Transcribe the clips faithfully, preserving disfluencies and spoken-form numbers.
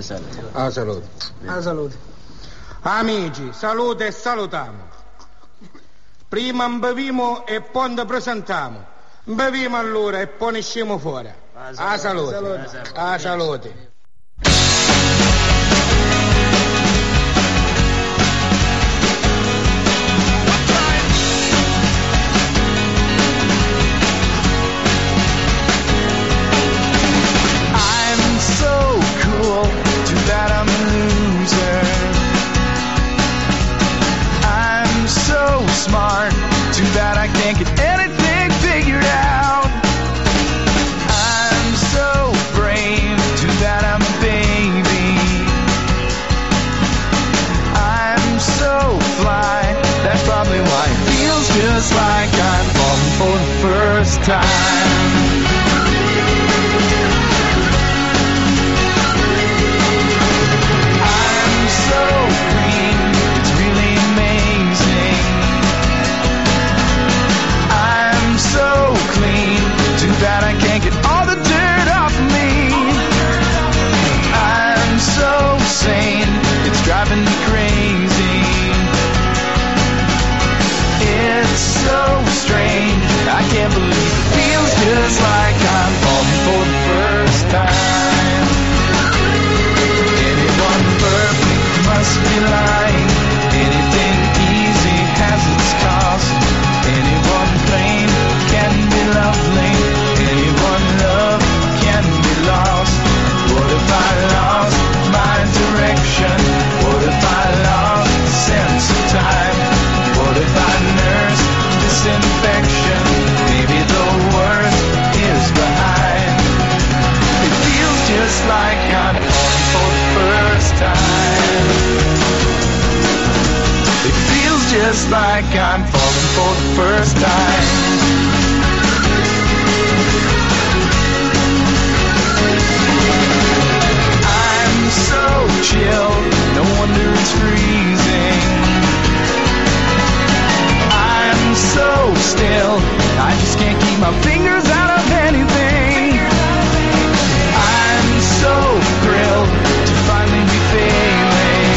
A salute. A salute. Amici, salute e salutiamo. Prima beviamo e poi ne presentiamo. Beviamo allora e poi ne usciamo fuori. A salute. A salute. Smart, too bad I can't get anything figured out. I'm so brave, too bad I'm a baby. I'm so fly, that's probably why it feels just like I'm falling for the first time. I'm so green, it's really amazing. So clean, too bad I can't get all the dirt off of me. I'm so sane, it's driving me crazy. It's so strange, I can't believe it feels just like I'm falling for the first time. Anyone perfect must be lying. Anything easy has its cost. Anyone plain can be lovely. Anyone love can be lost. What if I lost my direction? What if I lost the sense of time? What if I nursed this infection? Maybe the worst is behind. It feels just like I'm falling for the first time. It feels just like I'm falling for the first time. I'm so chill, no wonder it's freezing. I'm so still, I just can't keep my fingers out of anything. I'm so thrilled to finally be failing.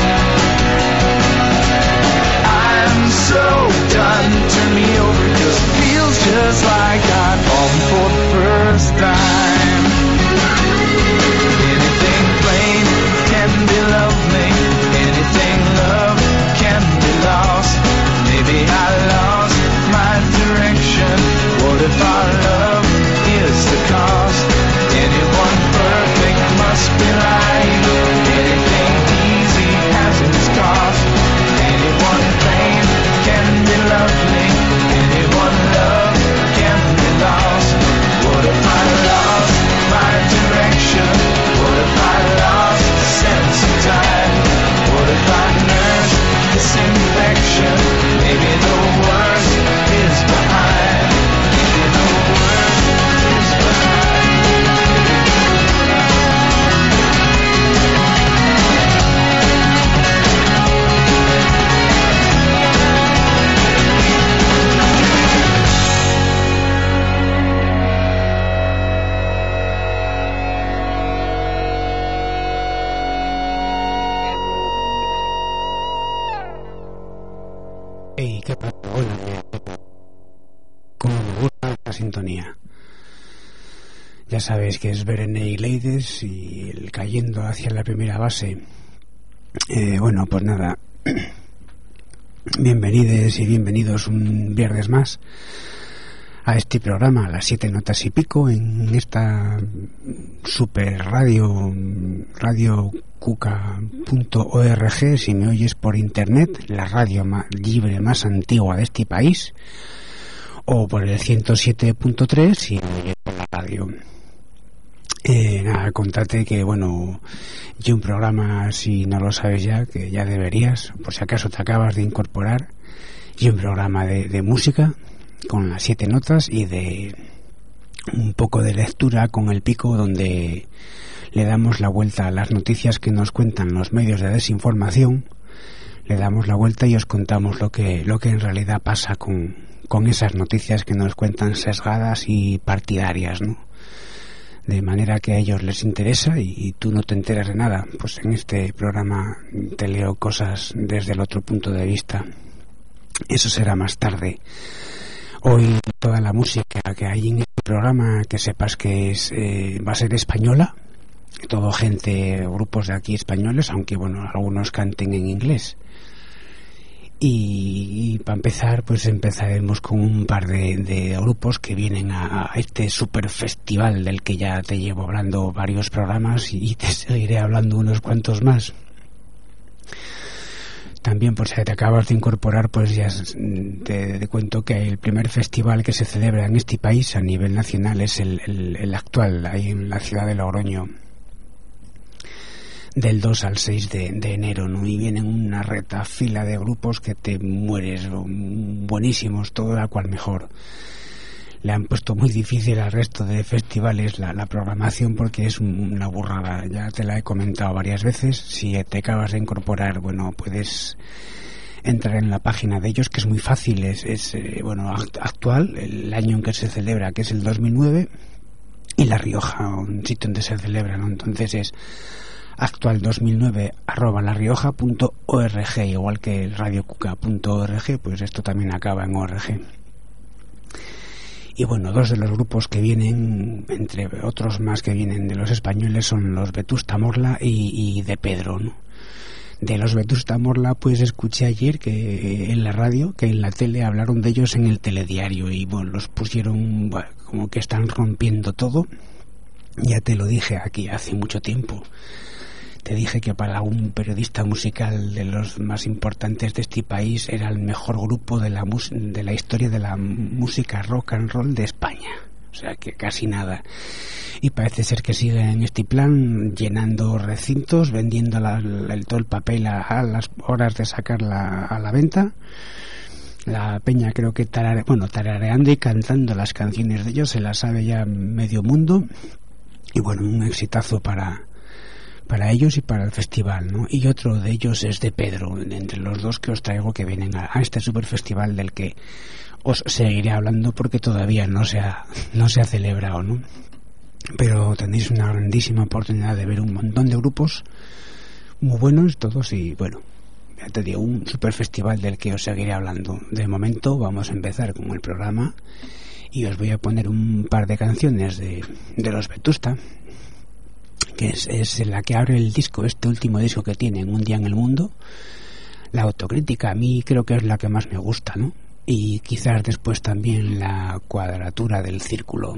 I'm so done, turn me over, cause it feels just like I'm falling for the first time. Anything plain can be lovely. Anything love can be lost. Maybe I lost my direction. What if our love is the cost? Anyone perfect must be lying. Anything easy has its cost. Anyone plain can be lovely. Anyone love can be lost. What if I lost my direction? What if I lost the sense of time? What if I nursed this infection? Maybe the worst is behind. Maybe the worst is behind. Hey, qué pasa, hola, como me gusta la sintonía. Ya sabéis que es Berenei Leides y el cayendo hacia la primera base. Eh, bueno, pues nada, bienvenides y bienvenidos un viernes más a este programa, a las siete notas y pico, en esta super radio, radio cuca punto org, si me oyes por internet, la radio más libre más antigua de este país, o por el ciento siete punto tres si me oyes por la radio. Eh, nada, contate que, bueno, yo un programa, si no lo sabes ya, que ya deberías, por si acaso te acabas de incorporar, y un programa de, de música con las siete notas y de un poco de lectura con el pico, donde le damos la vuelta a las noticias que nos cuentan los medios de desinformación, le damos la vuelta y os contamos lo que lo que en realidad pasa con, con esas noticias que nos cuentan sesgadas y partidarias, ¿no? de manera que a ellos les interesa y, y tú no te enteras de nada. Pues en este programa te leo cosas desde el otro punto de vista. Eso será más tarde. Hoy toda la música que hay en este programa, que sepas que es eh, va a ser española, todo gente, grupos de aquí españoles, aunque bueno, algunos canten en inglés. Y, y para empezar, pues empezaremos con un par de, de grupos que vienen a, a este super festival del que ya te llevo hablando varios programas y te seguiré hablando unos cuantos más. También, por si te acabas de incorporar, pues ya te, te cuento que el primer festival que se celebra en este país a nivel nacional es el, el, el actual, ahí en la ciudad de Logroño, del dos al seis de, de enero, ¿no? Y vienen una retafila de grupos que te mueres, buenísimos, todo la cual mejor. Le han puesto muy difícil al resto de festivales la, la programación porque es una burrada. Ya te la he comentado varias veces. Si te acabas de incorporar, bueno, puedes entrar en la página de ellos, que es muy fácil. Es, es eh, bueno, actual, el año en que se celebra, que es el dos mil nueve, y La Rioja, un sitio donde se celebra, ¿no? Entonces es actual dos mil nueve arroba larioja punto org, igual que radiocuca punto org, pues esto también acaba en org. Y bueno, dos de los grupos que vienen, entre otros más que vienen de los españoles, son los Vetusta Morla y, y De Pedro, ¿no? De los Vetusta Morla, pues escuché ayer que en la radio, que en la tele hablaron de ellos en el telediario y bueno, los pusieron, bueno, como que están rompiendo todo. Ya te lo dije aquí hace mucho tiempo. Te dije que para un periodista musical de los más importantes de este país era el mejor grupo de la mus- de la historia de la música rock and roll de España. O sea que casi nada. Y parece ser que siguen en este plan, llenando recintos, vendiendo la, el, todo el papel a, a las horas de sacarla a la venta. La peña creo que tarare, bueno, tarareando y cantando las canciones de ellos, se las sabe ya medio mundo. Y bueno, un exitazo para... para ellos y para el festival, ¿no? Y otro de ellos es De Pedro, entre los dos que os traigo que vienen a, a este super festival del que os seguiré hablando porque todavía no se ha, no se ha celebrado, ¿no? Pero tenéis una grandísima oportunidad de ver un montón de grupos muy buenos todos y bueno, ya te digo, un super festival del que os seguiré hablando. De momento vamos a empezar con el programa y os voy a poner un par de canciones de, de los Vetusta, que es, es la que abre el disco, este último disco que tienen, Un día en el mundo. La autocrítica a mí creo que es la que más me gusta, ¿no? Y quizás después también La cuadratura del círculo.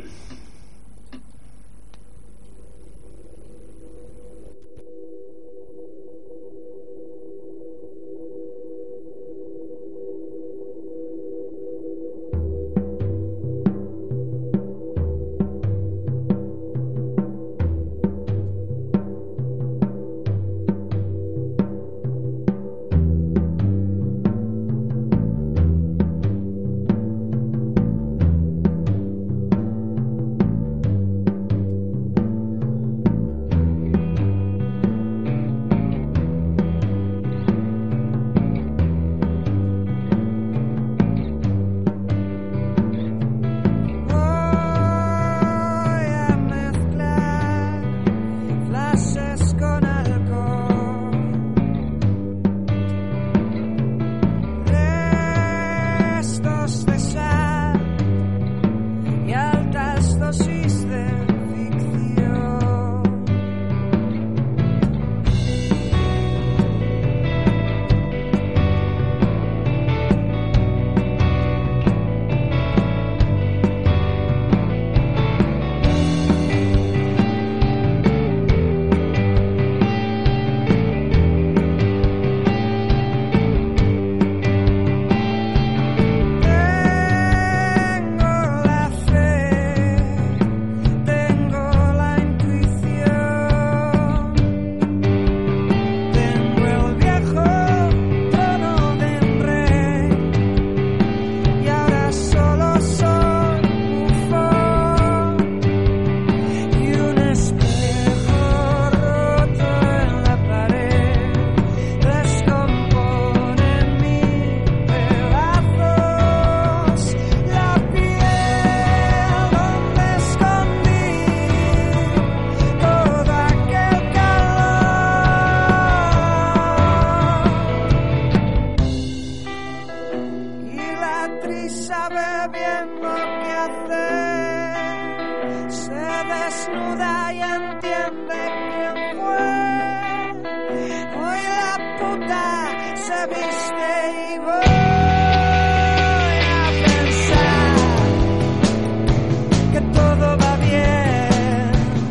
la actriz sabe bien lo que hacer. Se desnuda y entiende quién fue. Hoy la puta se viste y voy a pensar que todo va bien,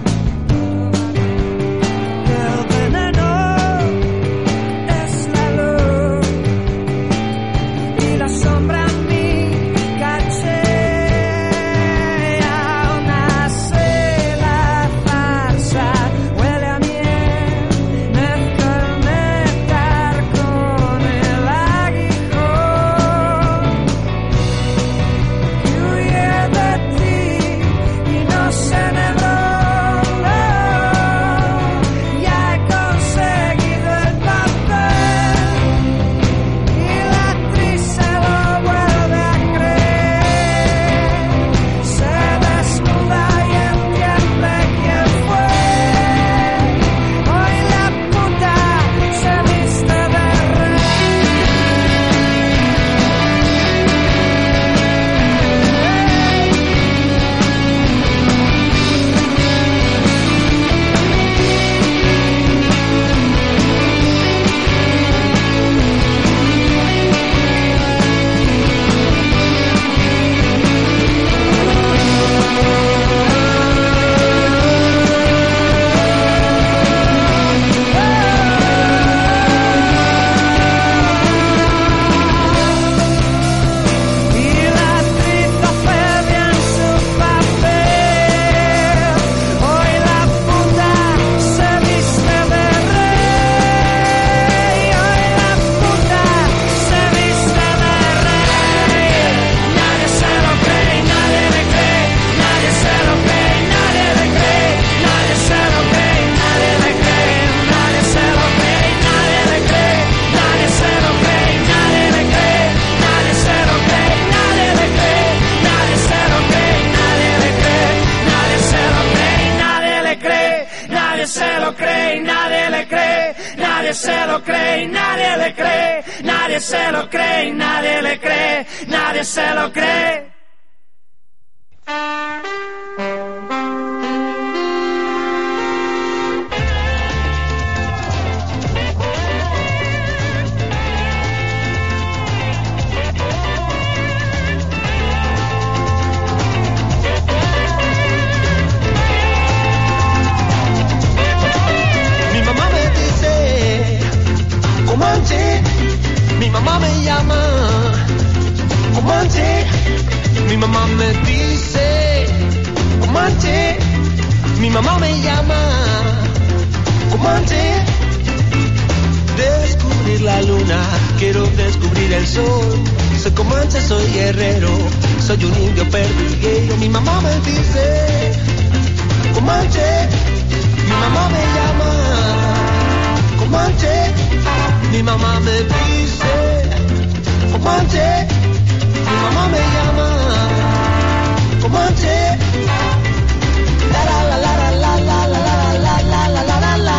que el veneno es la luz y la sombra en mi caché. Aún así la farsa huele a miel, mezcla el néctar con el aguijón y huye de ti y no sé de dónde. Ya he conseguido el papel y la actriz se lo vuelve a creer. Se desnuda y entiende quién fue. Hoy la puta se viste de rey. Y la actriz hace bien su papel. Hoy la puta se viste de rey. Hoy la puta se viste de rey. Nadie se lo cree, nadie le cree. Nadie se lo cree, nadie le cree. Nadie se lo cree, nadie le cree. Nadie se lo cree, nadie le cree. Nadie se lo cree, nadie le cree. Nadie se lo cree, nadie le cree. Nadie se lo cree, nadie le cree. Nadie se lo cree, nadie le cree. Nadie se lo cree, nadie le cree. Nadie se lo cree, nadie le cree. Nadie se lo cree, nadie le cree. Nadie se lo cree. Mi mamá me dice, Comanche, mi mamá me llama, Comanche, mi mamá me dice, Comanche, mi mamá me llama, Comanche, descubrir la luna, quiero descubrir el sol, soy Comanche, soy guerrero, soy un indio perdiguero, mi mamá me dice, Comanche, mi mamá me llama, Comanche, mi mamá me dice, Comanche, mi mamá me llama, Comanche, la la la la la la la la la la la la la la.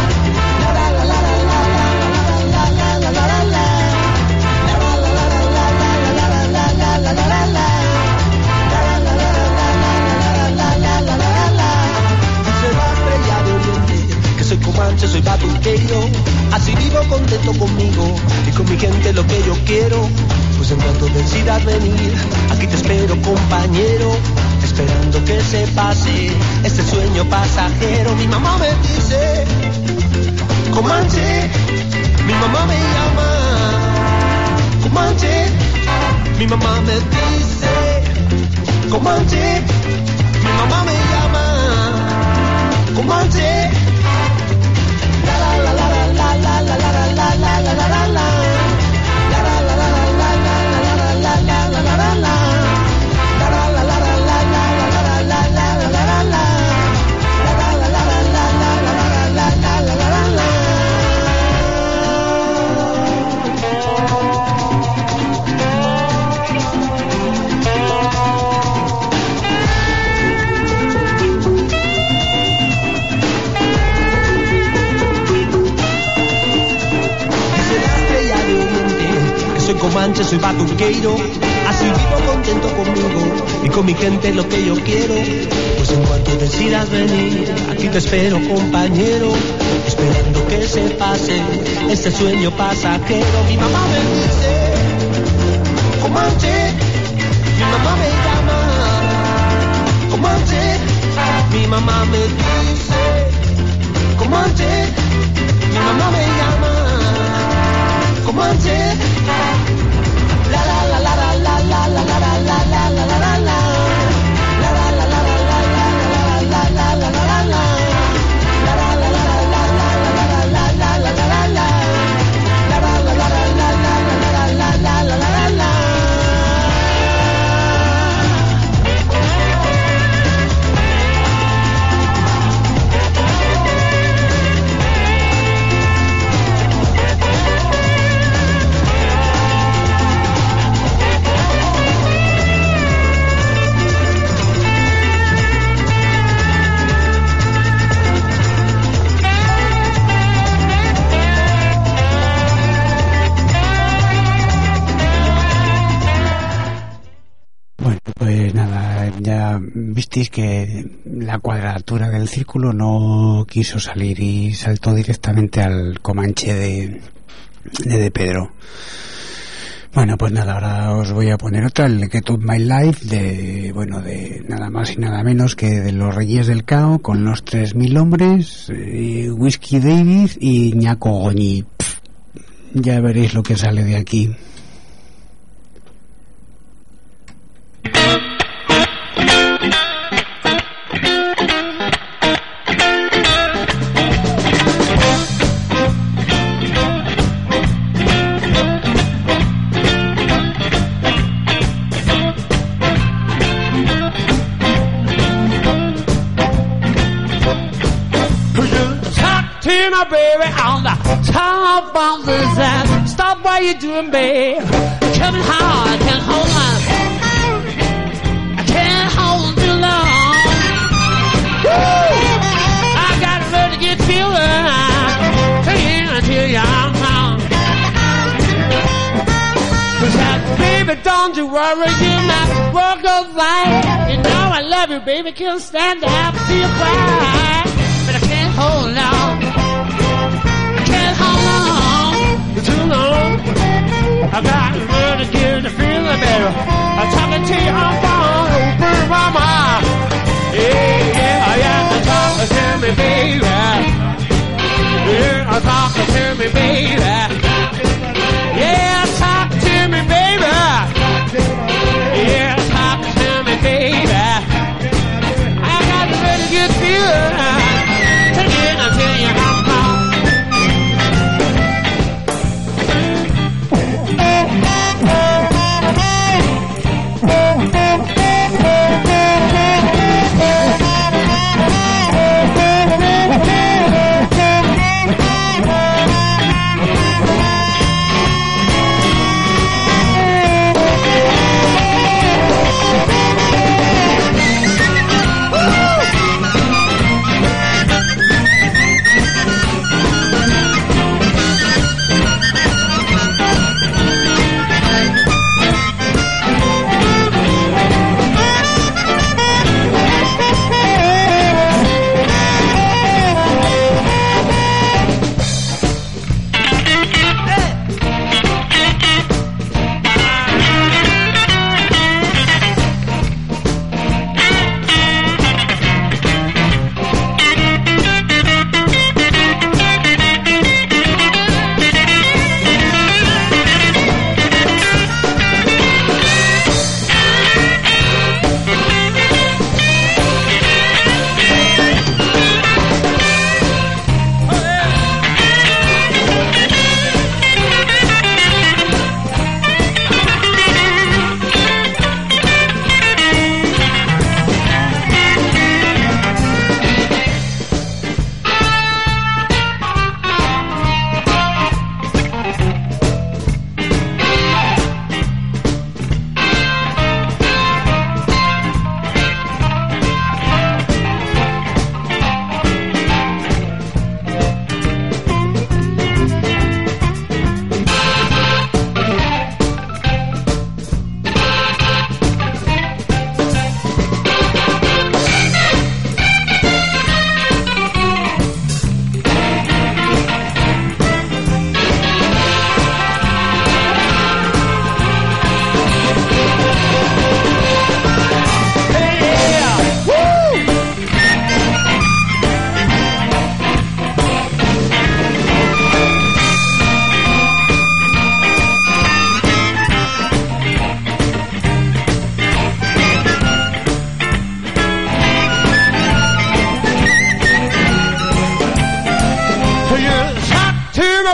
Soy Comanche, soy batuqueiro, así vivo contento conmigo y con mi gente lo que yo quiero. Pues en cuanto decidas venir, aquí te espero compañero, esperando que se pase este sueño pasajero. Mi mamá me dice, Comanche, mi mamá me llama, Comanche, mi mamá me dice, Comanche, mi mamá me llama, Comanche. comanche, soy batuqueiro. Así vivo contento conmigo y con mi gente lo que yo quiero. Pues en cuanto decidas venir, aquí te espero, compañero, esperando que se pase este sueño pasajero. Mi mamá me dice, Comanche, mi mamá me llama, Comanche, mi mamá me dice, Comanche, mi mamá me llama, Comanche, la la la la la la la la la la la la la la la la. Ya visteis que la cuadratura del círculo no quiso salir y saltó directamente al Comanche de, de, de Pedro. Bueno, pues nada, ahora os voy a poner otra, el Get Up My Life, de, bueno, de nada más y nada menos que de los Reyes del Cao, con los tres mil hombres, eh, Whiskey David y Ñaco Goñi. Pff, ya veréis lo que sale de aquí. Baby, on the top of the sand. Stop what you're doing, babe. Coming hard, I can't hold on. I can't hold too long. Woo! I got a really good feeling. Hey, until you're wrong. Baby, don't you worry, you my world goes right. You know I love you, baby. Can't stand to have to see you cry, but I can't hold on. Too long, I got really good to feel better. I'm talking to you on phone, open my mind. Yeah, yeah, yeah, I'm talking to me, baby. Yeah, I'm talking to me, baby. Yeah, talk to me, baby. Yeah, talk to me, baby. I got a really good feeling. Again, I'll tell you how I'm wrong.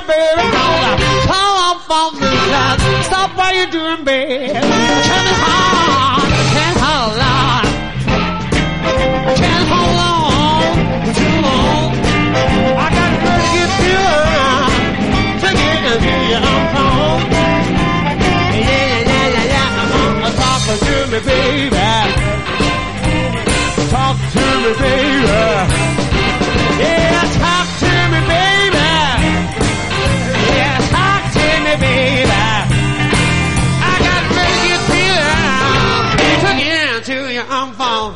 baby, come up on the side. Stop what you're doing, baby. Tell me hard, can't hold on. Can't hold on too long. I got to get you to get to your phone. Yeah, yeah, yeah, yeah, yeah. I'm talking to me, baby. Talk to me, baby. Yeah, talk to me, baby. Yeah, talk to me, baby. I got to get you to get to your phone.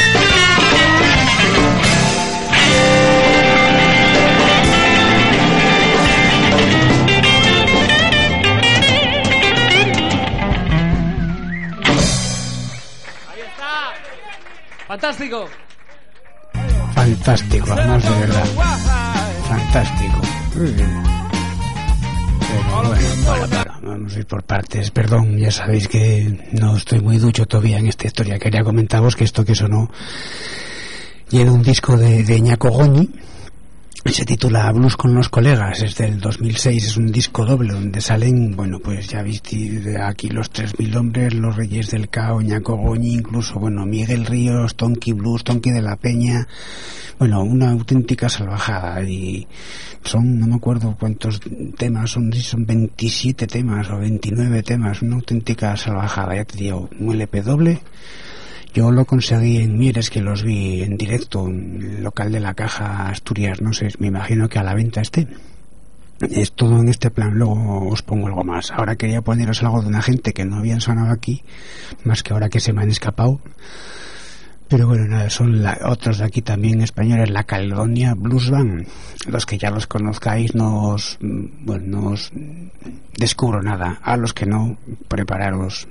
Fantástico. Fantástico, vamos de verdad. Fantástico. Pero bueno, bueno, bueno, vamos a ir por partes. Perdón, ya sabéis que no estoy muy ducho todavía en esta historia. Quería comentaros que esto que sonó lleva un disco de, de Ñaco Goñi. Se titula Blues con los colegas, es del dos mil seis, es un disco doble donde salen, bueno, pues ya viste aquí los tres mil hombres, los Reyes del Cao, Ñaco Goñi, incluso, bueno, Miguel Ríos, Tonky Blues, Tonky de la Peña, bueno, una auténtica salvajada. Y son, no me acuerdo cuántos temas, son, son veintisiete temas o veintinueve temas, una auténtica salvajada, ya te digo, un L P doble. Yo lo conseguí en Mieres, que los vi en directo en el local de la Caja Asturias, no sé, me imagino que a la venta esté. Es todo en este plan, luego os pongo algo más. Ahora quería poneros algo de una gente que no habían sonado aquí, más que ahora que se me han escapado. Pero bueno, nada, son la, otros de aquí también españoles, la Caledonia Blues Band. Los que ya los conozcáis no os, bueno, no os descubro nada. A los que no, prepararos.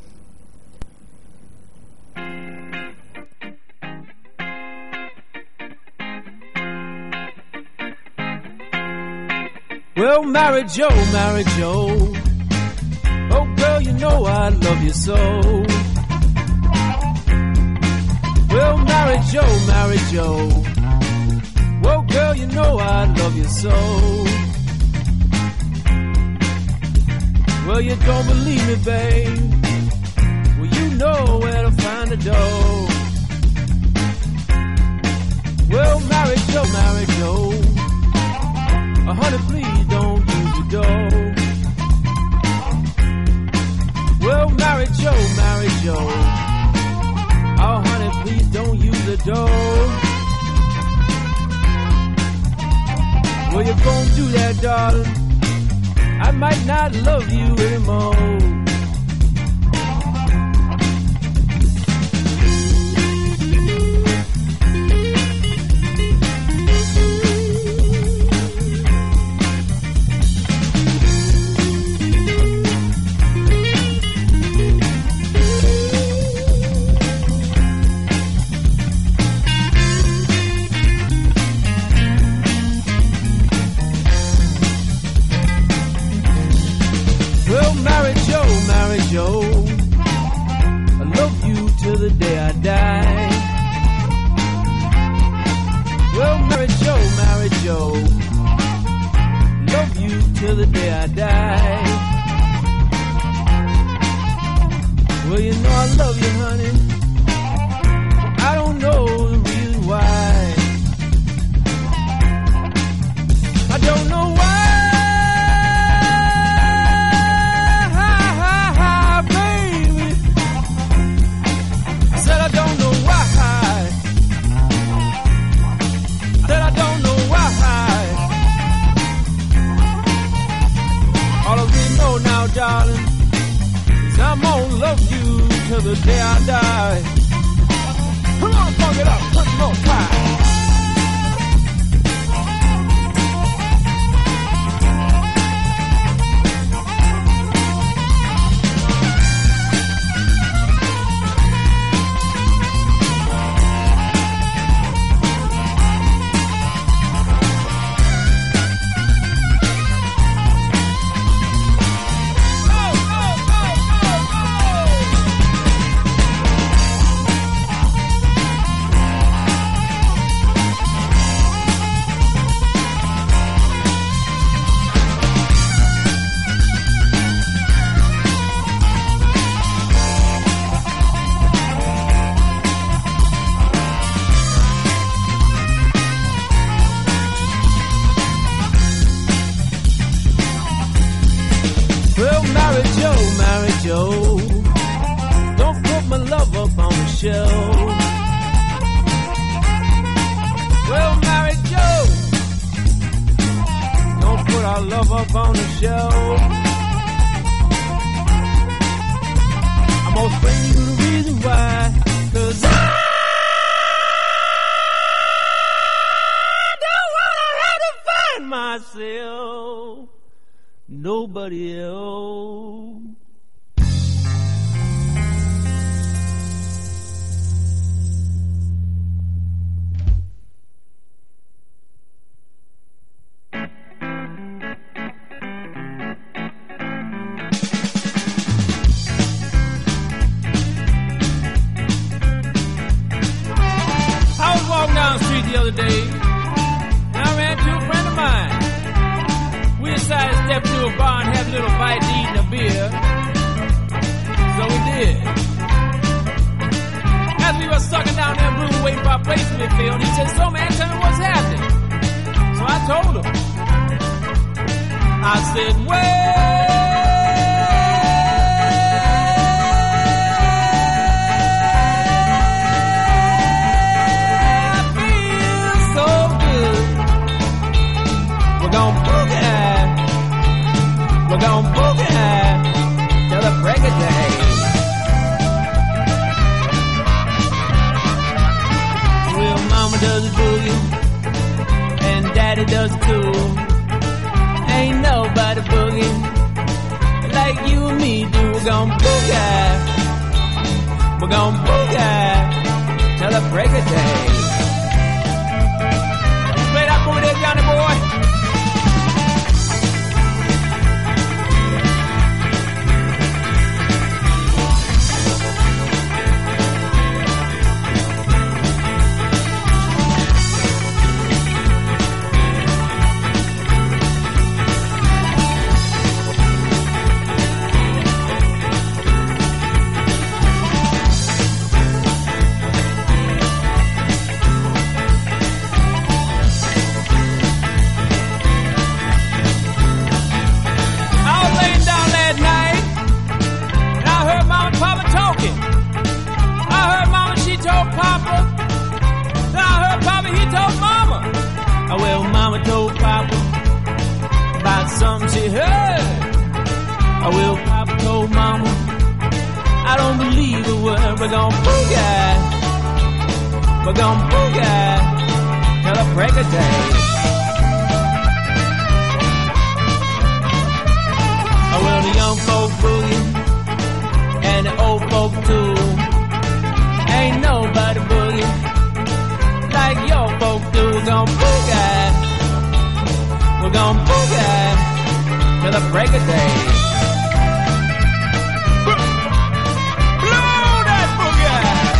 Well, Mary Jo, Mary Jo, oh girl, you know I love you so. Well, Mary Jo, Mary Jo, oh girl, you know I love you so. Well, you don't believe me, babe. Well, you know where to find the dough. Well, Mary Jo, Mary Jo, oh, honey, please don't use the dough. Well, Mary Jo, Mary Jo, oh, honey, please don't use the dough. Well, you're gonna do that, darling, I might not love you anymore. Joe, I love you till the day I die. Well, Mary Jo, Mary Jo, love you till the day I die. Well, you know I love you, honey, I don't know the reason why. I don't know why. Darling, 'cause I'm gonna love you till the day I die. Come on, funk it up, put more fire. show. Well, Mary Joe, don't put our love up on the show. I'm gonna explain to you the reason why. 'Cause I don't wanna have to find myself nobody else. Down the street the other day, and I ran into a friend of mine. We decided to step to a bar and have a little bite to eat and a beer. So we did. As we were sucking down that room waiting for our place to be filled, he said, "So man, tell me what's happening." So I told him. I said, "Well, we're gon' boogie, we're gon' boogie till the break of day." Well, mama does the boogie, and daddy does it too. Ain't nobody boogie like you and me do. We're gon' boogie, we're gon' boogie till the break of day. Play that boogie there, Johnny boy. Something she heard. Oh, well, Papa told Mama, I don't believe a word. We're gon' boogie, we're gon' boogie till the break of day. Oh, well, the young folk boogie and the old folk too. Ain't nobody boogie like your folk do. We're gon' boogie, we're gon' boogie till the break of day. Blow that boogie.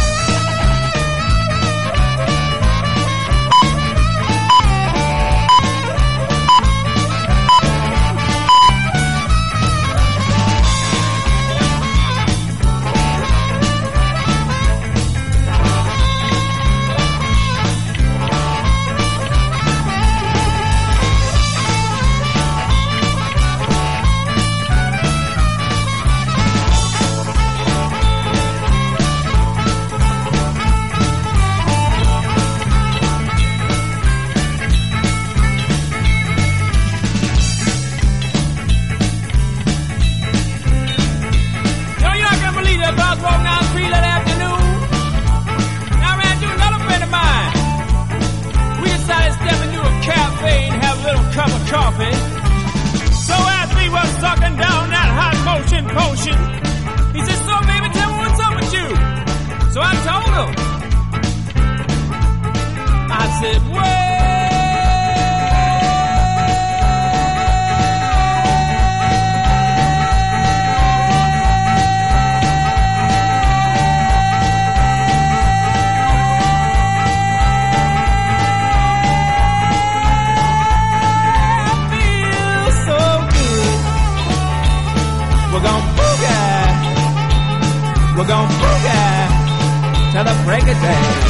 We're gon' boogie till the break of day.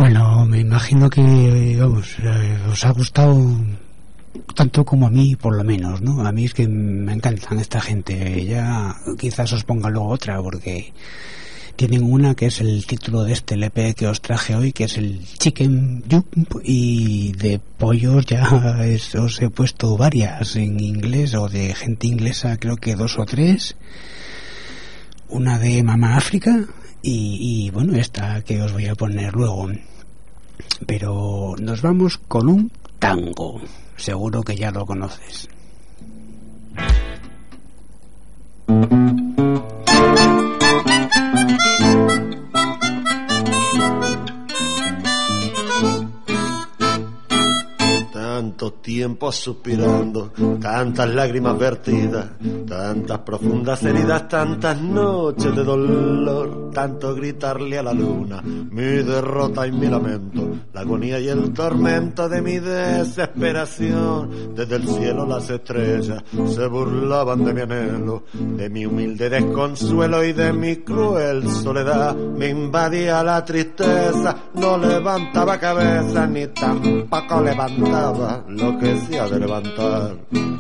Bueno, me imagino que, vamos, eh, os ha gustado tanto como a mí, por lo menos, ¿no? A mí es que me encantan esta gente. Ya quizás os ponga luego otra, porque tienen una que es el título de este L P que os traje hoy, que es el Chicken Jump, y de pollos ya es, os he puesto varias en inglés, o de gente inglesa creo que dos o tres. Una de Mama África y, y bueno, esta que os voy a poner luego. Pero nos vamos con un tango. Seguro que ya lo conoces. Tanto tiempo suspirando, tantas lágrimas vertidas, tantas profundas heridas, tantas noches de dolor, tanto gritarle a la luna mi derrota y mi lamento, la agonía y el tormento de mi desesperación. Desde el cielo las estrellas se burlaban de mi anhelo, de mi humilde desconsuelo y de mi cruel soledad. Me invadía la tristeza, no levantaba cabeza ni tampoco levantaba lo que se ha de levantar.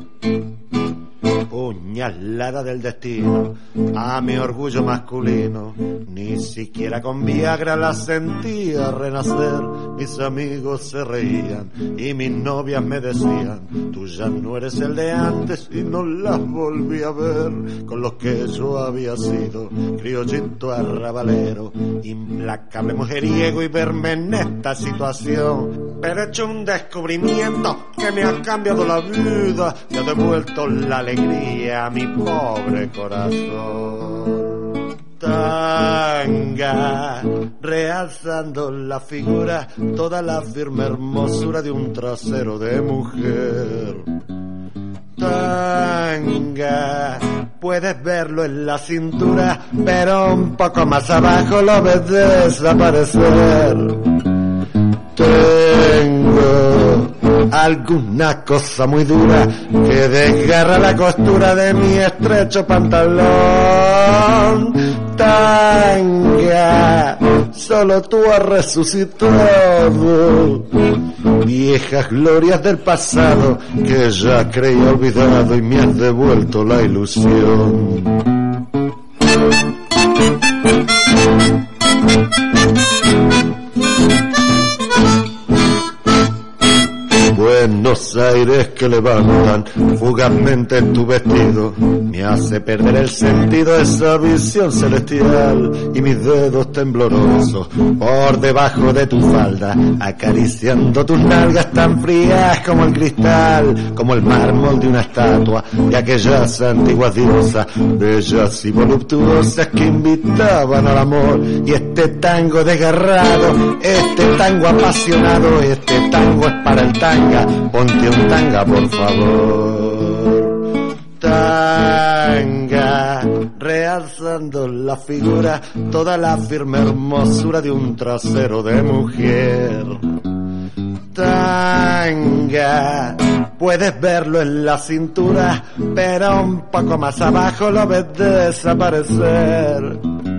Puñalada del destino a mi orgullo masculino, ni siquiera con Viagra la sentía renacer. Mis amigos se reían y mis novias me decían: tú ya no eres el de antes, y no las volví a ver. Con los que yo había sido criollito arrabalero, implacable mujeriego, y verme en esta situación. Pero he hecho un descubrimiento que me ha cambiado la vida y ha devuelto la alegría a mi pobre corazón. Tanga, realzando la figura, toda la firme hermosura de un trasero de mujer. Tanga, puedes verlo en la cintura, pero un poco más abajo lo ves desaparecer. Tengo alguna cosa muy dura que desgarra la costura de mi estrecho pantalón. Tanga, solo tú has resucitado viejas glorias del pasado que ya creía olvidado, y me has devuelto la ilusión. Buenos Aires que levantan fugazmente en tu vestido, me hace perder el sentido esa visión celestial, y mis dedos temblorosos por debajo de tu falda, acariciando tus nalgas tan frías como el cristal, como el mármol de una estatua de aquellas antiguas diosas, bellas y voluptuosas que invitaban al amor. Y este tango desgarrado, este tango apasionado, este tango es para el tanga. Ponte un tanga, por favor. Tanga, realzando la figura, toda la firme hermosura de un trasero de mujer. Tanga, puedes verlo en la cintura, pero un poco más abajo lo ves desaparecer.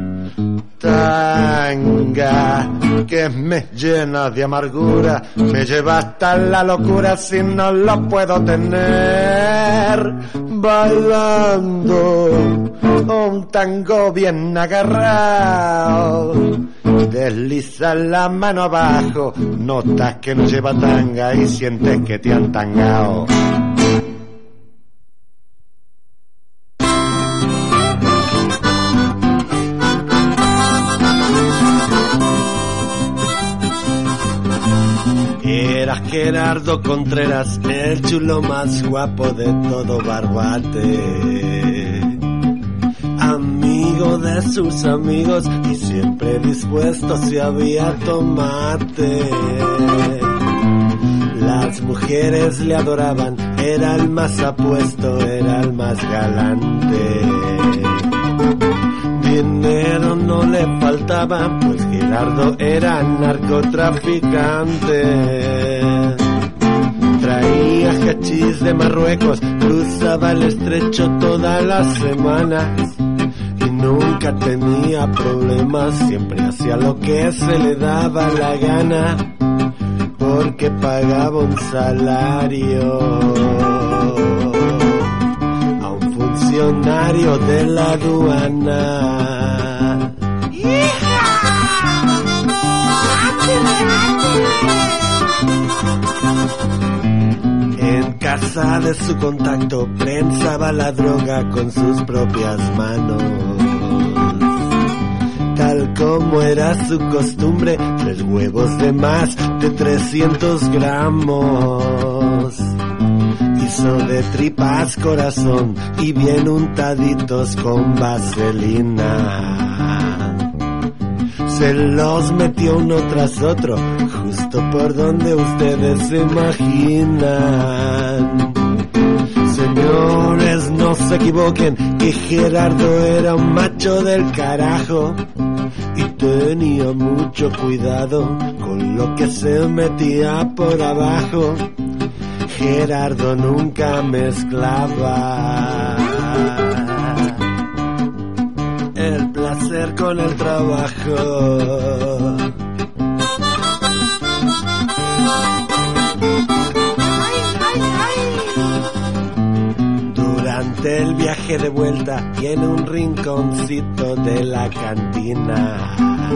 Tanga, que me llena de amargura, me lleva hasta la locura si no lo puedo tener. Bailando un tango bien agarrado, desliza la mano abajo, notas que no lleva tanga y sientes que te han tangao. Eras Gerardo Contreras, el chulo más guapo de todo Barbate, amigo de sus amigos y siempre dispuesto si había tomate. Las mujeres le adoraban, era el más apuesto, era el más galante. Dinero no le faltaba, pues Gerardo era narcotraficante. Traía hachís de Marruecos, cruzaba el estrecho todas las semanas y nunca tenía problemas, siempre hacía lo que se le daba la gana, porque pagaba un salario a un funcionario de la aduana. En casa de su contacto prensaba la droga con sus propias manos. Tal como era su costumbre, tres huevos de más de trescientos gramos. Hizo de tripas corazón y bien untaditos con vaselina. Se los metió uno tras otro, justo por donde ustedes se imaginan. Señores, no se equivoquen, que Gerardo era un macho del carajo y tenía mucho cuidado con lo que se metía por abajo. Gerardo nunca mezclaba el placer con el trabajo. Durante el viaje de vuelta y en un rinconcito de la cantina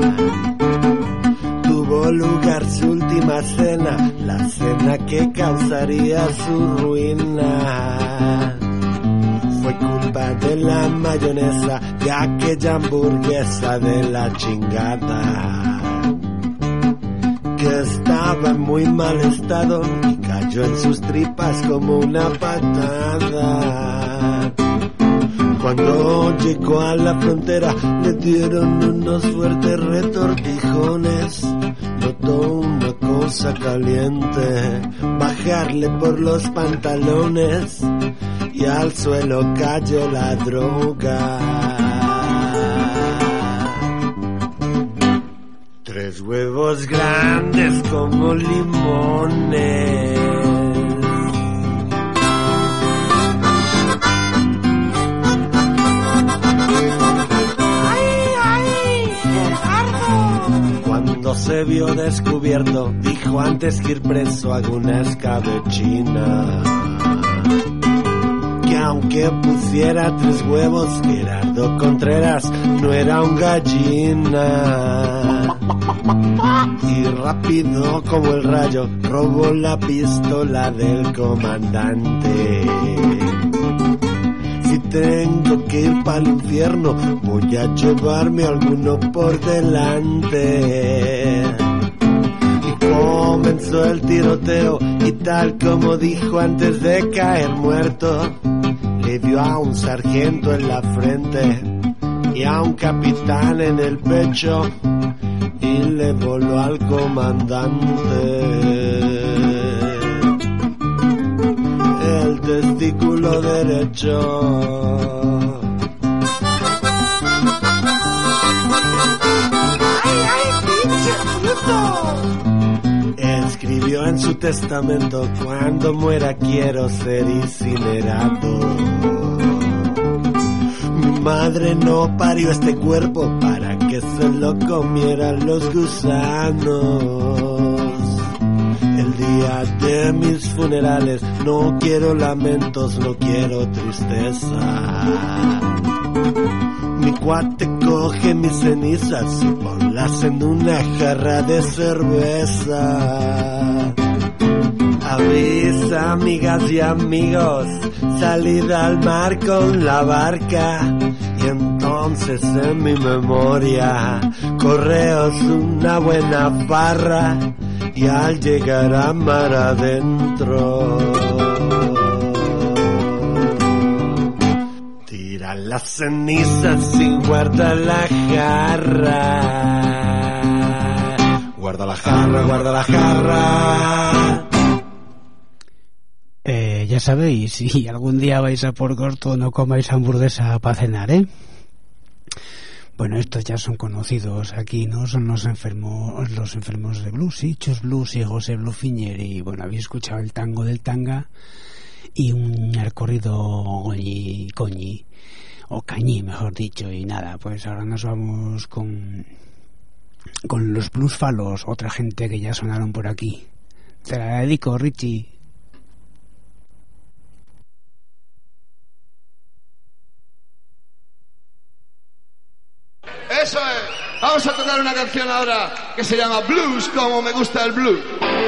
tuvo lugar su última cena, la cena que causaría su ruina. Fue culpa de la mayonesa, de aquella hamburguesa de la chingada, que estaba en muy mal estado y cayó en sus tripas como una patada. Cuando llegó a la frontera le dieron unos fuertes retortijones. Notó una cosa caliente bajarle por los pantalones y al suelo cayó la droga. Tres huevos grandes como limones. Cuando se vio descubierto, dijo antes que ir preso hago una escabechina. Que aunque pusiera tres huevos, Gerardo Contreras no era un gallina. Y rápido como el rayo robó la pistola del comandante. Si tengo que ir para el infierno, voy a llevarme alguno por delante. Y comenzó el tiroteo y tal como dijo antes de caer muerto, le dio a un sargento en la frente y a un capitán en el pecho y le voló al comandante el testículo derecho. ¡Ay, ay, pinche fruto! Escribió en su testamento: cuando muera quiero ser incinerado. Mi madre no parió este cuerpo para que se lo comieran los gusanos. El día de mis funerales no quiero lamentos, no quiero tristeza. Mi cuate coge mis cenizas y ponlas en una jarra de cerveza. Avisa, amigas y amigos, salida al mar con la barca. Y entonces en mi memoria, correos una buena farra. Y al llegar a mar adentro, tira las cenizas y guarda la jarra. Guarda la jarra, guarda la jarra. Eh, ya sabéis, si algún día vais a por corto, no comáis hamburguesa para cenar, ¿eh? Bueno, estos ya son conocidos aquí, ¿no? Son los enfermos, los enfermos de blues, sí, Chus Blues y José Blufiñeri. Y bueno, habéis escuchado el tango del tanga y un recorrido Goñi, Coñi. o cañí, mejor dicho. Y nada, pues ahora nos vamos con con los Blues Falos, otra gente que ya sonaron por aquí. Te la dedico, Richie. Eso es. Vamos a tocar una canción ahora que se llama Blues, como me gusta el blues.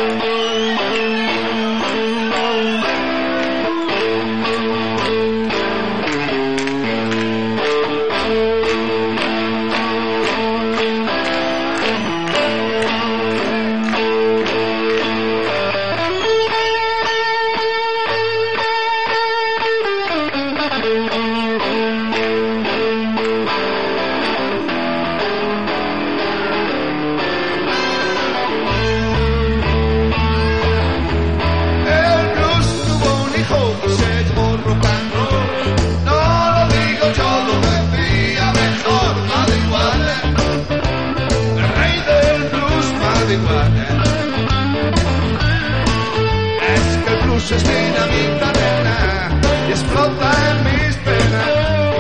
Es dinamita, nena, y explota en mis penas.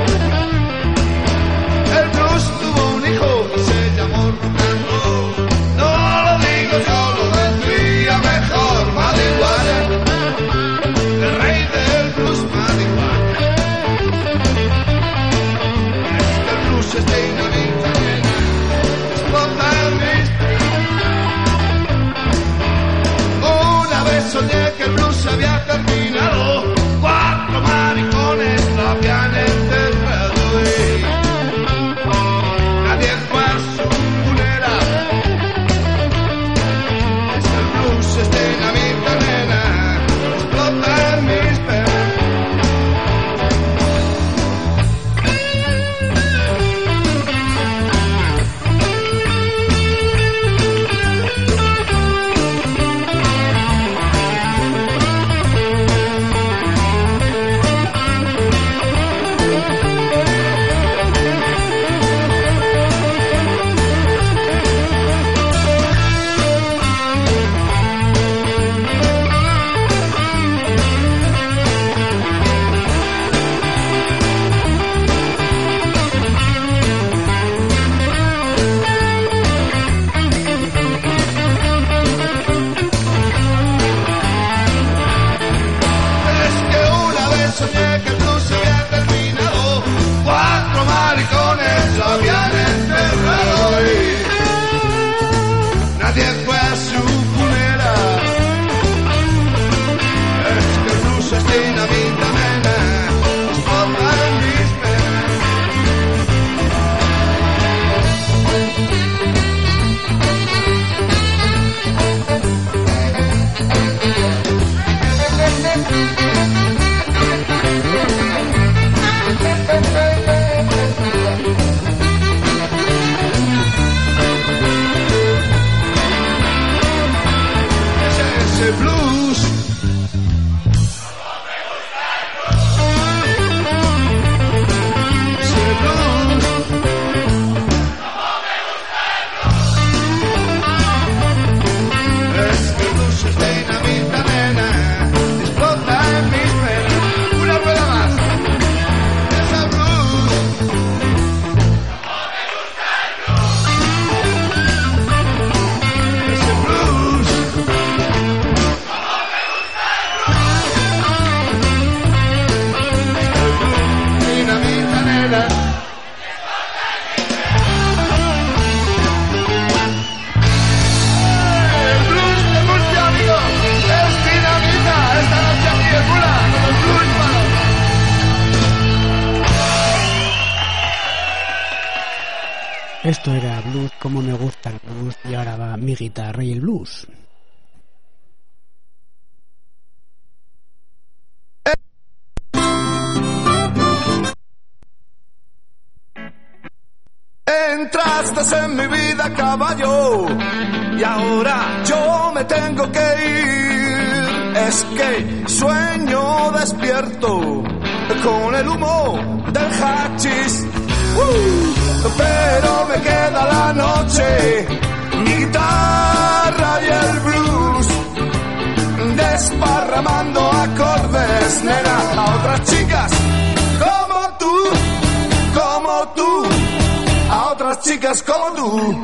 El blues tuvo un hijo y se llamó Rolando. No lo digo yo, lo decía mejor Marihuana, el rey del blues Marihuana. Es que el blues es dinamita, nena, y explota en mis penas. Una vez soñé que el blues había terminado, cuatro maricones lo habían enterrado y nadie fue a su funeral. Es que el blues es dinamita, nena, explota en mis penas. Soñé que el blues había terminado, cuatro maricones lo habían enterrado y nadie fue a su funeral. Es que el blues es dinamita, nena, explota en mis ese blues. Ese blues. Es que el blues es dinamita, nena, explota en mis penas. Una rueda más. Ese blues. Ese blues. Dinamita, nena. El blues de Murcia, amigo, es dinamita. Esta noche aquí en Mula, con el blues malo. Esto era blues, como me gusta el blues, y ahora va mi guitarra y el blues. Entraste en mi vida, caballo, y ahora yo me tengo que ir. Es que sueño despierto con el humo del hachís. Uh, pero me queda la noche, mi guitarra y el blues, desparramando acordes, nena, a otras chicas como tú. otras chicas como tú.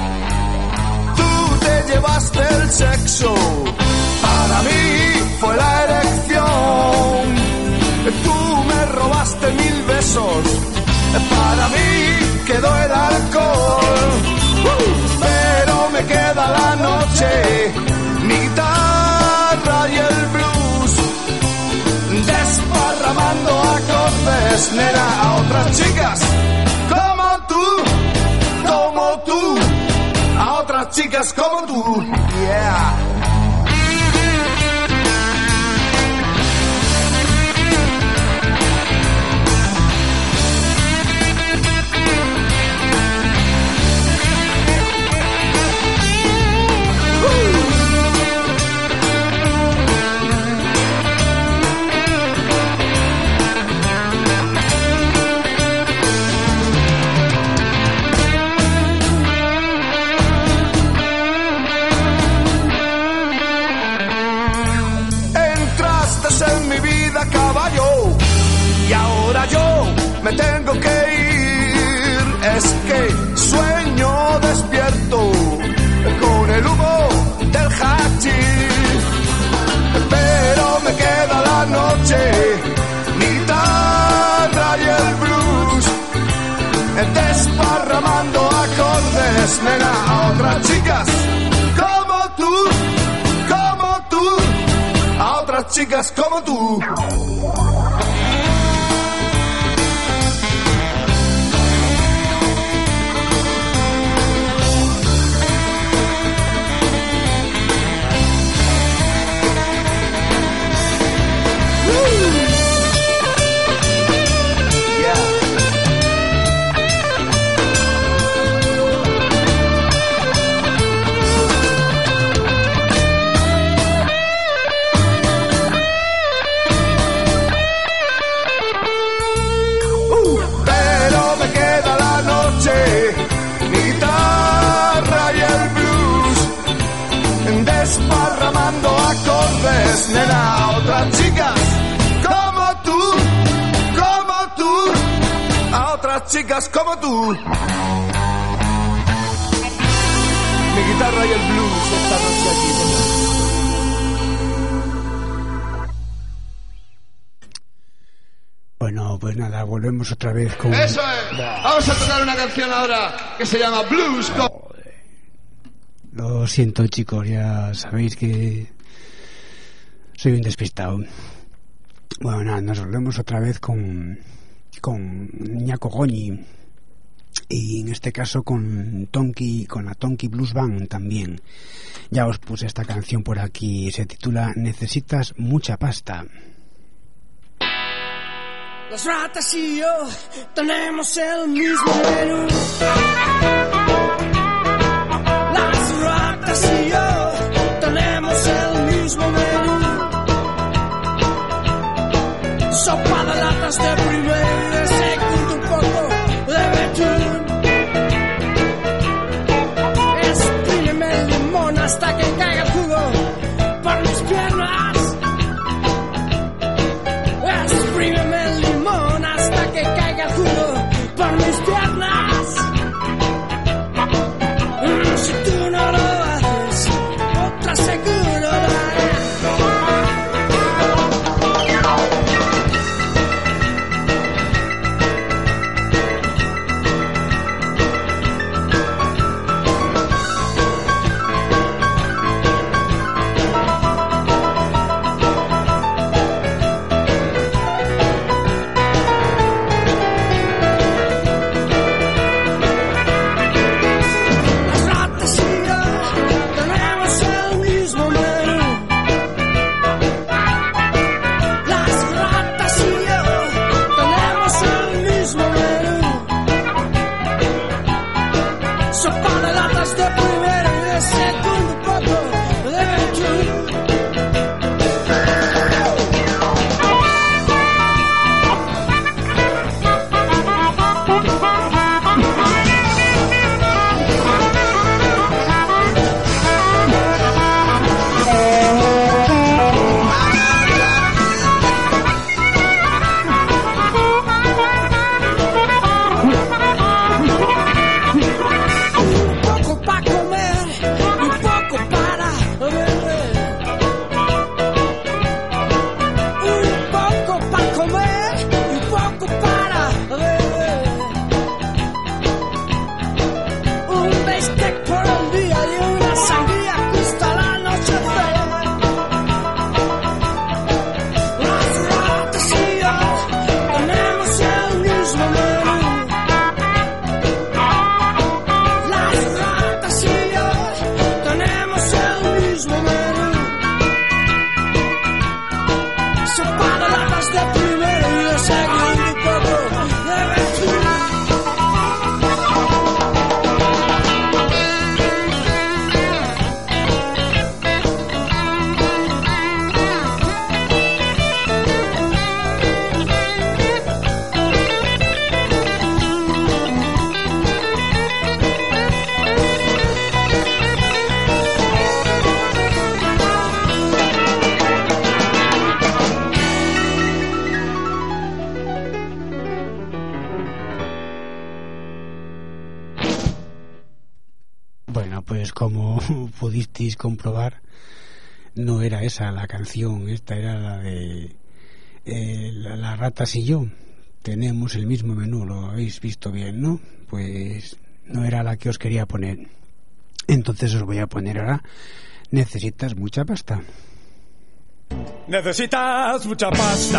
Tú te llevaste el sexo, para mí fue la elección. Tú me robaste mil besos, para mí quedó el alcohol. Pero me queda la noche, mi guitarra y el blues, desparramando acordes, nena, a otras chicas como tú, como tú, a otras chicas como tú, yeah. En mi vida, caballo, y ahora yo me tengo que ir. Es que sueño despierto con el humo del hachís, pero me queda la noche, mi guitarra y el blues, desparramando acordes, nena, a otras chicas como tú, como tú, a otras chicas como tú. Mi guitarra y el blues, desparramando acordes, nena, a otras chicas como tú, como tú, a otras chicas como tú. Mi guitarra y el blues esta noche aquí, nena. Bueno, pues nada, volvemos otra vez con... ¡Eso es! Vamos a tocar una canción ahora que se llama Blues. Lo siento, chicos, ya sabéis que soy un despistado. Bueno, nada, nos volvemos otra vez con con Ñaco Goñi, y en este caso con Tonky, con la Tonky Blues Band también. Ya os puse esta canción por aquí, se titula Necesitas mucha pasta. Las ratas y yo tenemos el mismo menú. Las ratas y yo tenemos el mismo menú. Sopa de latas de primera y de segundo, un poco de betún. Exprímeme el limón hasta que caiga el jugo por mis piernas. Exprímeme el limón hasta que caiga el jugo por mis piernas. como pudisteis comprobar, no era esa la canción, esta era la de eh, la, las ratas y yo. Tenemos el mismo menú, lo habéis visto bien, ¿no? Pues no era la que os quería poner. Entonces os voy a poner ahora Necesitas mucha pasta. Necesitas mucha pasta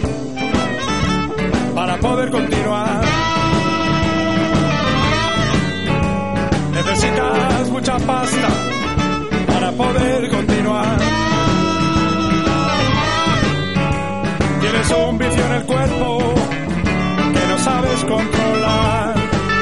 para poder continuar. Necesitas mucha pasta para poder continuar. Tienes un vicio en el cuerpo que no sabes controlar.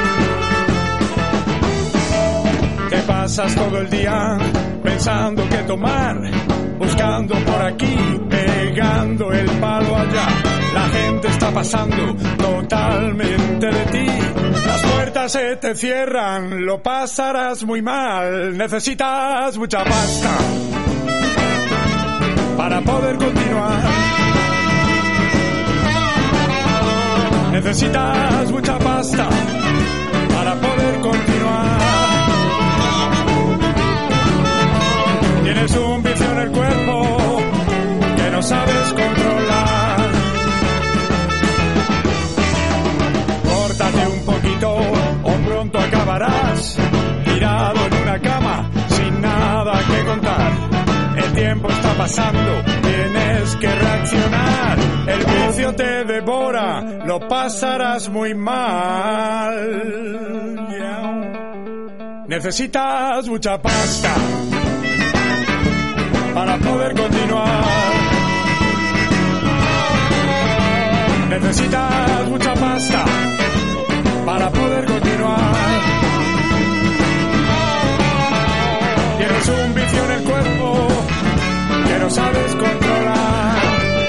Te pasas todo el día pensando qué tomar, buscando por aquí, pegando el palo allá. La gente está pasando totalmente de ti. Las puertas se te cierran, lo pasarás muy mal. Necesitas mucha pasta para poder continuar. Necesitas mucha pasta para poder continuar. Tienes un vicio en el cuerpo que no sabes controlar. Córtate un poquito o pronto acabarás tirado en una cama sin nada que contar. El tiempo está pasando, tienes que reaccionar. El vicio te devora, lo pasarás muy mal. Yeah. Necesitas mucha pasta para poder continuar. Necesitas mucha pasta para poder continuar. Tienes un vicio en el cuerpo que no sabes controlar.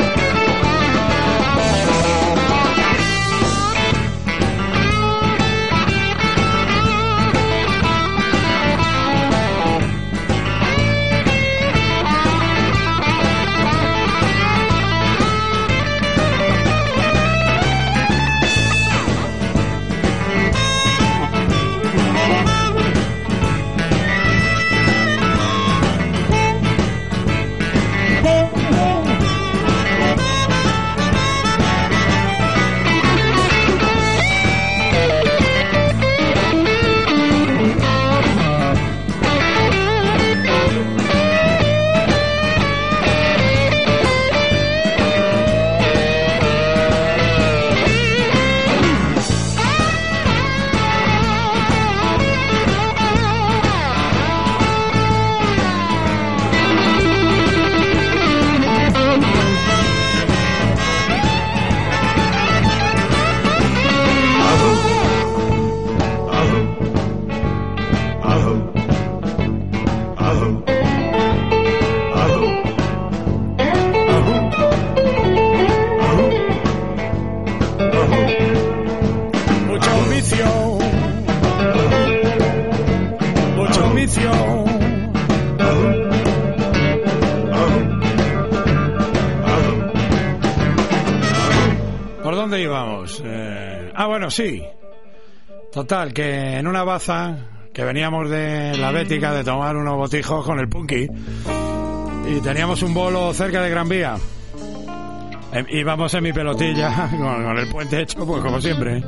Sí, total, que en una baza que veníamos de la Bética de tomar unos botijos con el Punky y teníamos un bolo cerca de Gran Vía. E- íbamos en mi pelotilla con, con el puente hecho, pues como siempre, ¿eh?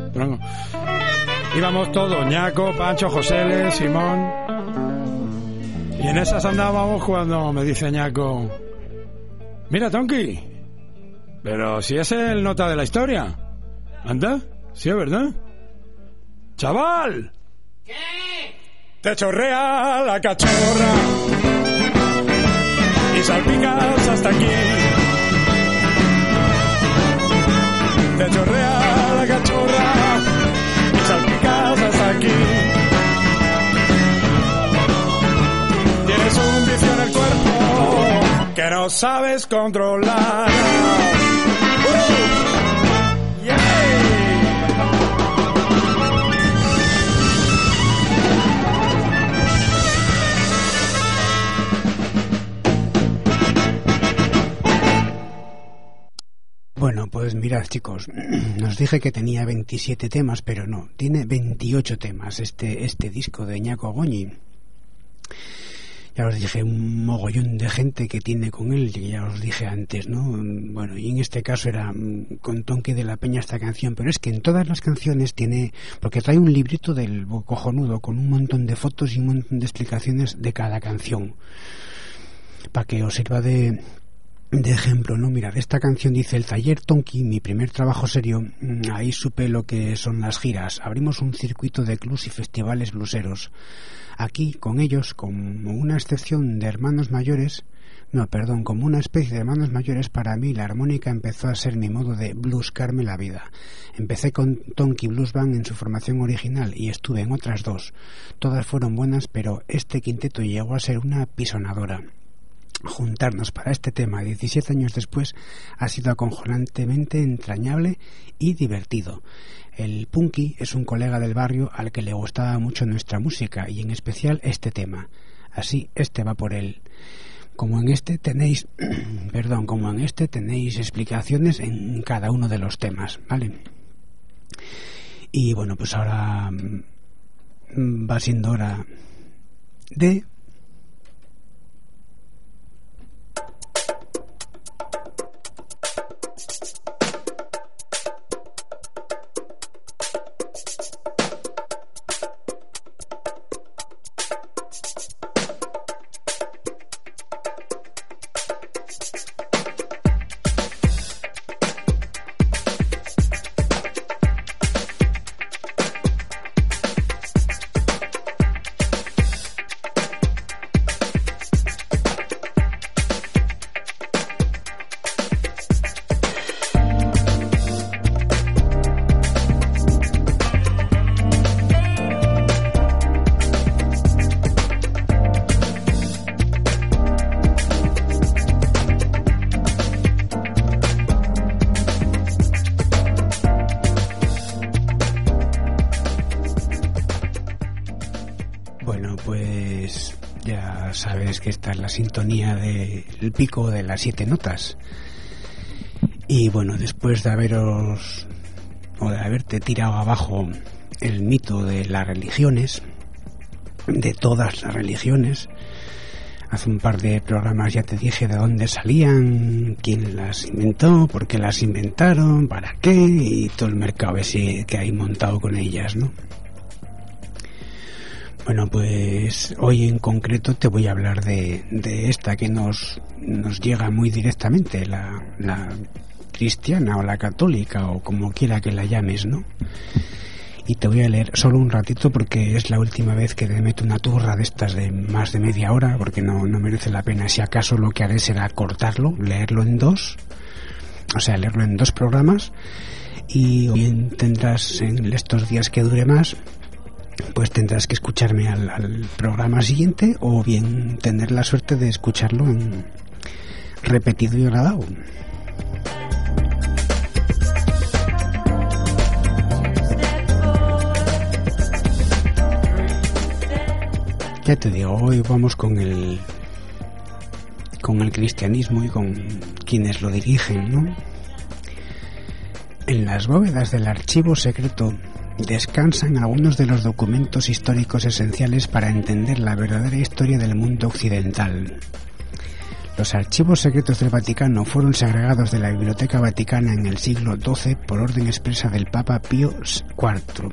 Íbamos todos, Ñaco, Pancho, José, Simón, y en esas andábamos cuando me dice Ñaco: mira, Tonki, pero si es el nota de la historia, anda. Sí, es verdad. ¡Chaval! ¿Qué? Te chorrea la cachorra y salpicas hasta aquí. Te chorrea la cachorra y salpicas hasta aquí. Tienes un vicio en el cuerpo que no sabes controlar. ¡Uh! ¡Yeah! Bueno, pues mirad, chicos, nos dije que tenía veintisiete temas, pero no, tiene veintiocho temas este este disco de Ñaco Goñi. Ya os dije, un mogollón de gente que tiene con él, que ya os dije antes, ¿no? Bueno, y en este caso era con Tonky de la Peña esta canción, pero es que en todas las canciones tiene, porque trae un librito del cojonudo con un montón de fotos y un montón de explicaciones de cada canción, para que os sirva de, de ejemplo, ¿no? Mirad, esta canción dice: el taller Tonky, mi primer trabajo serio, ahí supe lo que son las giras, abrimos un circuito de clubs y festivales bluseros. Aquí, con ellos, como una excepción de hermanos mayores, no, perdón, como una especie de hermanos mayores, para mí la armónica empezó a ser mi modo de bluscarme la vida. Empecé con Tonky Blues Band en su formación original y estuve en otras dos. Todas fueron buenas, pero este quinteto llegó a ser una pisonadora. Juntarnos para este tema diecisiete años después ha sido acojonantemente entrañable y divertido. El Punky es un colega del barrio al que le gustaba mucho nuestra música y en especial este tema. Así, este va por él. Como en este tenéis, perdón, como en este tenéis explicaciones en cada uno de los temas, ¿vale? Y bueno, pues ahora va siendo hora de que esta es la sintonía del pico de las siete notas. Y bueno, después de haberos o de haberte tirado abajo el mito de las religiones, de todas las religiones, hace un par de programas ya te dije de dónde salían, quién las inventó, por qué las inventaron, para qué, y todo el mercado ese que hay montado con ellas, ¿no? Bueno, pues hoy en concreto te voy a hablar de, de esta que nos, nos llega muy directamente, la, la cristiana o la católica o como quiera que la llames, ¿no? Y te voy a leer solo un ratito porque es la última vez que te meto una turra de estas de más de media hora, porque no, no merece la pena. Si acaso lo que haré será cortarlo, leerlo en dos, o sea, leerlo en dos programas, y o bien tendrás en estos días que dure más, pues tendrás que escucharme al, al programa siguiente, o bien tener la suerte de escucharlo en repetido y grabado. Ya te digo, hoy vamos con el con el cristianismo y con quienes lo dirigen, ¿no? En las bóvedas del archivo secreto descansan algunos de los documentos históricos esenciales para entender la verdadera historia del mundo occidental. Los archivos secretos del Vaticano fueron segregados de la Biblioteca Vaticana en el siglo doce por orden expresa del Papa Pío cuarto.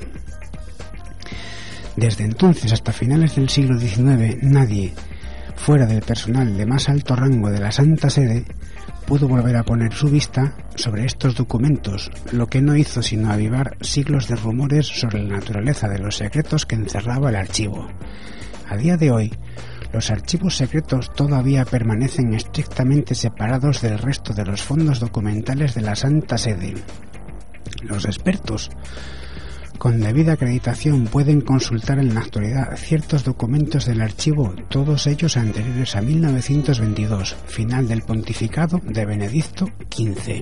Desde entonces hasta finales del siglo diecinueve, nadie, fuera del personal de más alto rango de la Santa Sede, pudo volver a poner su vista sobre estos documentos, lo que no hizo sino avivar siglos de rumores sobre la naturaleza de los secretos que encerraba el archivo. A día de hoy, los archivos secretos todavía permanecen estrictamente separados del resto de los fondos documentales de la Santa Sede. Los expertos con debida acreditación pueden consultar en la actualidad ciertos documentos del archivo, todos ellos anteriores a mil novecientos veintidós, final del pontificado de Benedicto quince.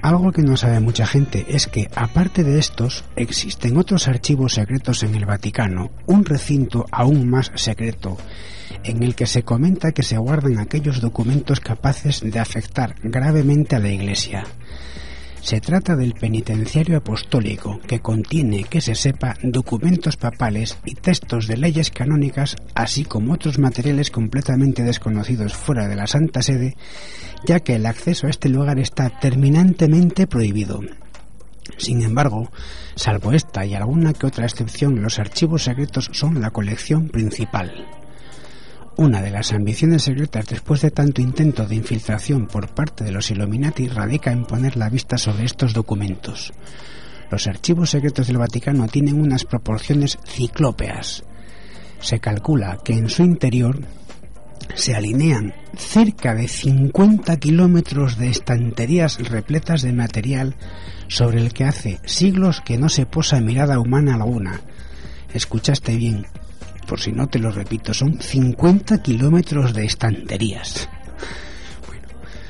Algo que no sabe mucha gente es que, aparte de estos, existen otros archivos secretos en el Vaticano, un recinto aún más secreto, en el que se comenta que se guardan aquellos documentos capaces de afectar gravemente a la Iglesia. Se trata del penitenciario apostólico, que contiene, que se sepa, documentos papales y textos de leyes canónicas, así como otros materiales completamente desconocidos fuera de la Santa Sede, ya que el acceso a este lugar está terminantemente prohibido. Sin embargo, salvo esta y alguna que otra excepción, los archivos secretos son la colección principal. Una de las ambiciones secretas después de tanto intento de infiltración por parte de los Illuminati radica en poner la vista sobre estos documentos. Los archivos secretos del Vaticano tienen unas proporciones ciclópeas. Se calcula que en su interior se alinean cerca de cincuenta kilómetros de estanterías repletas de material sobre el que hace siglos que no se posa mirada humana alguna. Escuchaste bien. Por si no te lo repito, son cincuenta kilómetros de estanterías. Bueno.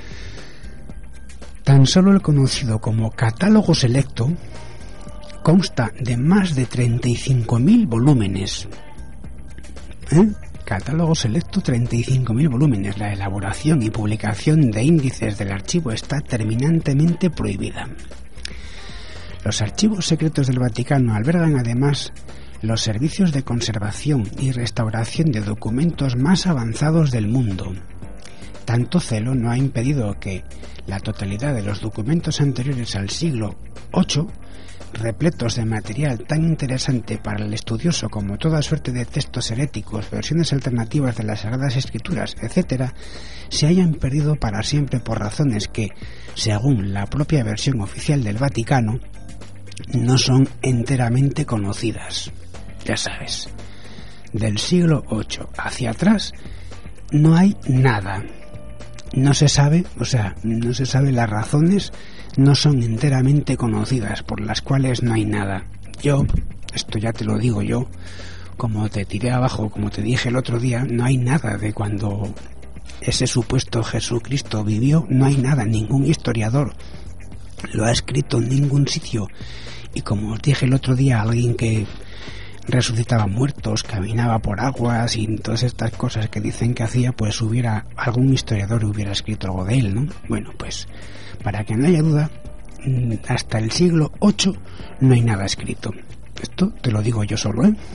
Tan solo el conocido como Catálogo Selecto consta de más de treinta y cinco mil volúmenes. ¿Eh? Catálogo Selecto, treinta y cinco mil volúmenes. La elaboración y publicación de índices del archivo está terminantemente prohibida. Los archivos secretos del Vaticano albergan además los servicios de conservación y restauración de documentos más avanzados del mundo. Tanto celo no ha impedido que la totalidad de los documentos anteriores al siglo ocho, repletos de material tan interesante para el estudioso como toda suerte de textos heréticos, versiones alternativas de las Sagradas Escrituras, etcétera, se hayan perdido para siempre por razones que, según la propia versión oficial del Vaticano, no son enteramente conocidas. Ya sabes, del siglo ocho hacia atrás no hay nada. No se sabe, o sea, no se sabe las razones, no son enteramente conocidas por las cuales no hay nada. Yo, esto ya te lo digo yo, como te tiré abajo, como te dije el otro día, no hay nada de cuando ese supuesto Jesucristo vivió, no hay nada, ningún historiador lo ha escrito en ningún sitio. Y como os dije el otro día, alguien que resucitaba muertos, caminaba por aguas y todas estas cosas que dicen que hacía, pues hubiera algún historiador hubiera escrito algo de él, ¿no? Bueno, pues para que no haya duda, hasta el siglo ocho no hay nada escrito. Esto te lo digo yo solo, ¿eh?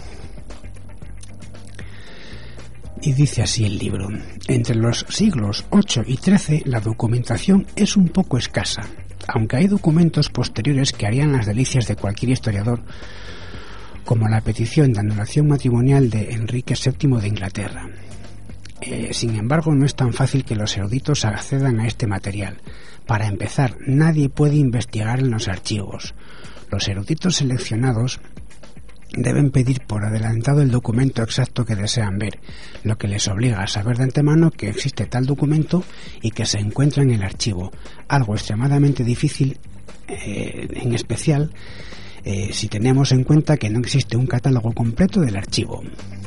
Y dice así el libro: entre los siglos ocho y trece la documentación es un poco escasa, aunque hay documentos posteriores que harían las delicias de cualquier historiador, como la petición de anulación matrimonial de Enrique séptimo de Inglaterra. Eh, sin embargo, no es tan fácil que los eruditos accedan a este material. Para empezar, nadie puede investigar en los archivos. Los eruditos seleccionados deben pedir por adelantado el documento exacto que desean ver, lo que les obliga a saber de antemano que existe tal documento y que se encuentra en el archivo, algo extremadamente difícil, eh, en especial Eh, si tenemos en cuenta que no existe un catálogo completo del archivo.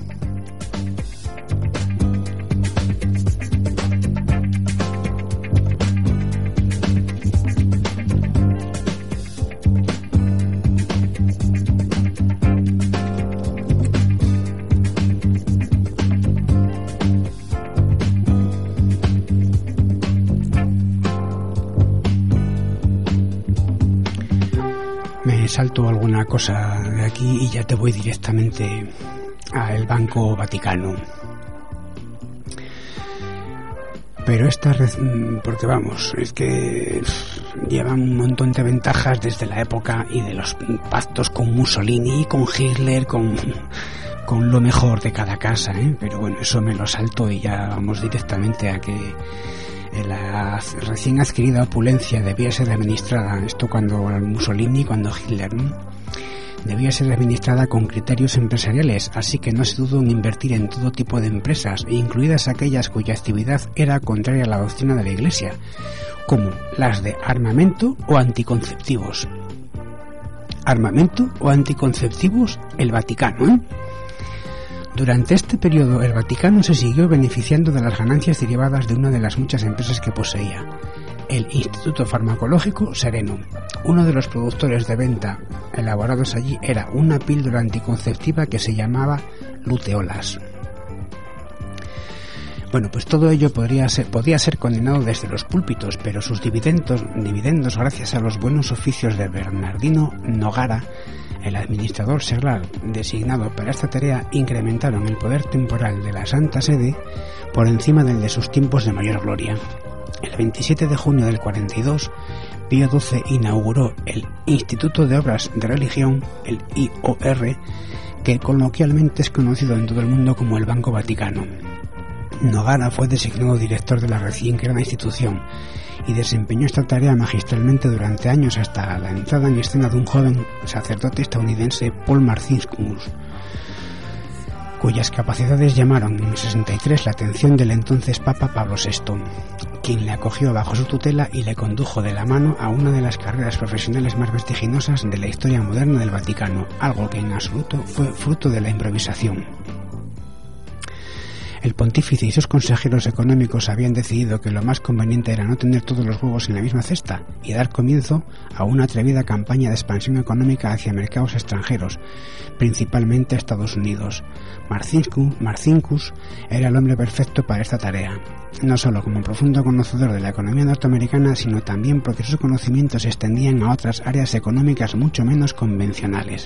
Salto alguna cosa de aquí y ya te voy directamente al Banco Vaticano. Pero esta, porque vamos, es que llevan un montón de ventajas desde la época y de los pactos con Mussolini, con Hitler, con, con lo mejor de cada casa, ¿eh? Pero bueno, eso me lo salto y ya vamos directamente a que la recién adquirida opulencia debía ser administrada, esto cuando Mussolini, cuando Hitler, ¿no? Debía ser administrada con criterios empresariales, así que no se dudó en invertir en todo tipo de empresas, incluidas aquellas cuya actividad era contraria a la doctrina de la Iglesia, como las de armamento o anticonceptivos. Armamento o anticonceptivos, el Vaticano, ¿eh? Durante este periodo, el Vaticano se siguió beneficiando de las ganancias derivadas de una de las muchas empresas que poseía. el Instituto Farmacológico Sereno. Uno de los productores de venta elaborados allí era una píldora anticonceptiva que se llamaba luteolas. Bueno, pues todo ello podría ser, podía ser condenado desde los púlpitos, pero sus dividendos, dividendos, gracias a los buenos oficios de Bernardino Nogara, el administrador seglar designado para esta tarea, incrementaron el poder temporal de la Santa Sede por encima del de sus tiempos de mayor gloria. El veintisiete de junio del cuarenta y dos, Pío doce inauguró el Instituto de Obras de Religión, el I O R, que coloquialmente es conocido en todo el mundo como el Banco Vaticano. Nogara fue designado director de la recién creada institución y desempeñó esta tarea magistralmente durante años hasta la entrada en escena de un joven sacerdote estadounidense, Paul Marcinkus, cuyas capacidades llamaron en el sesenta y tres la atención del entonces Papa Pablo sexto, quien le acogió bajo su tutela y le condujo de la mano a una de las carreras profesionales más vertiginosas de la historia moderna del Vaticano, algo que en absoluto fue fruto de la improvisación. El pontífice y sus consejeros económicos habían decidido que lo más conveniente era no tener todos los huevos en la misma cesta y dar comienzo a una atrevida campaña de expansión económica hacia mercados extranjeros, principalmente Estados Unidos. Marcinkus, Marcinkus era el hombre perfecto para esta tarea, no solo como profundo conocedor de la economía norteamericana, sino también porque sus conocimientos se extendían a otras áreas económicas mucho menos convencionales.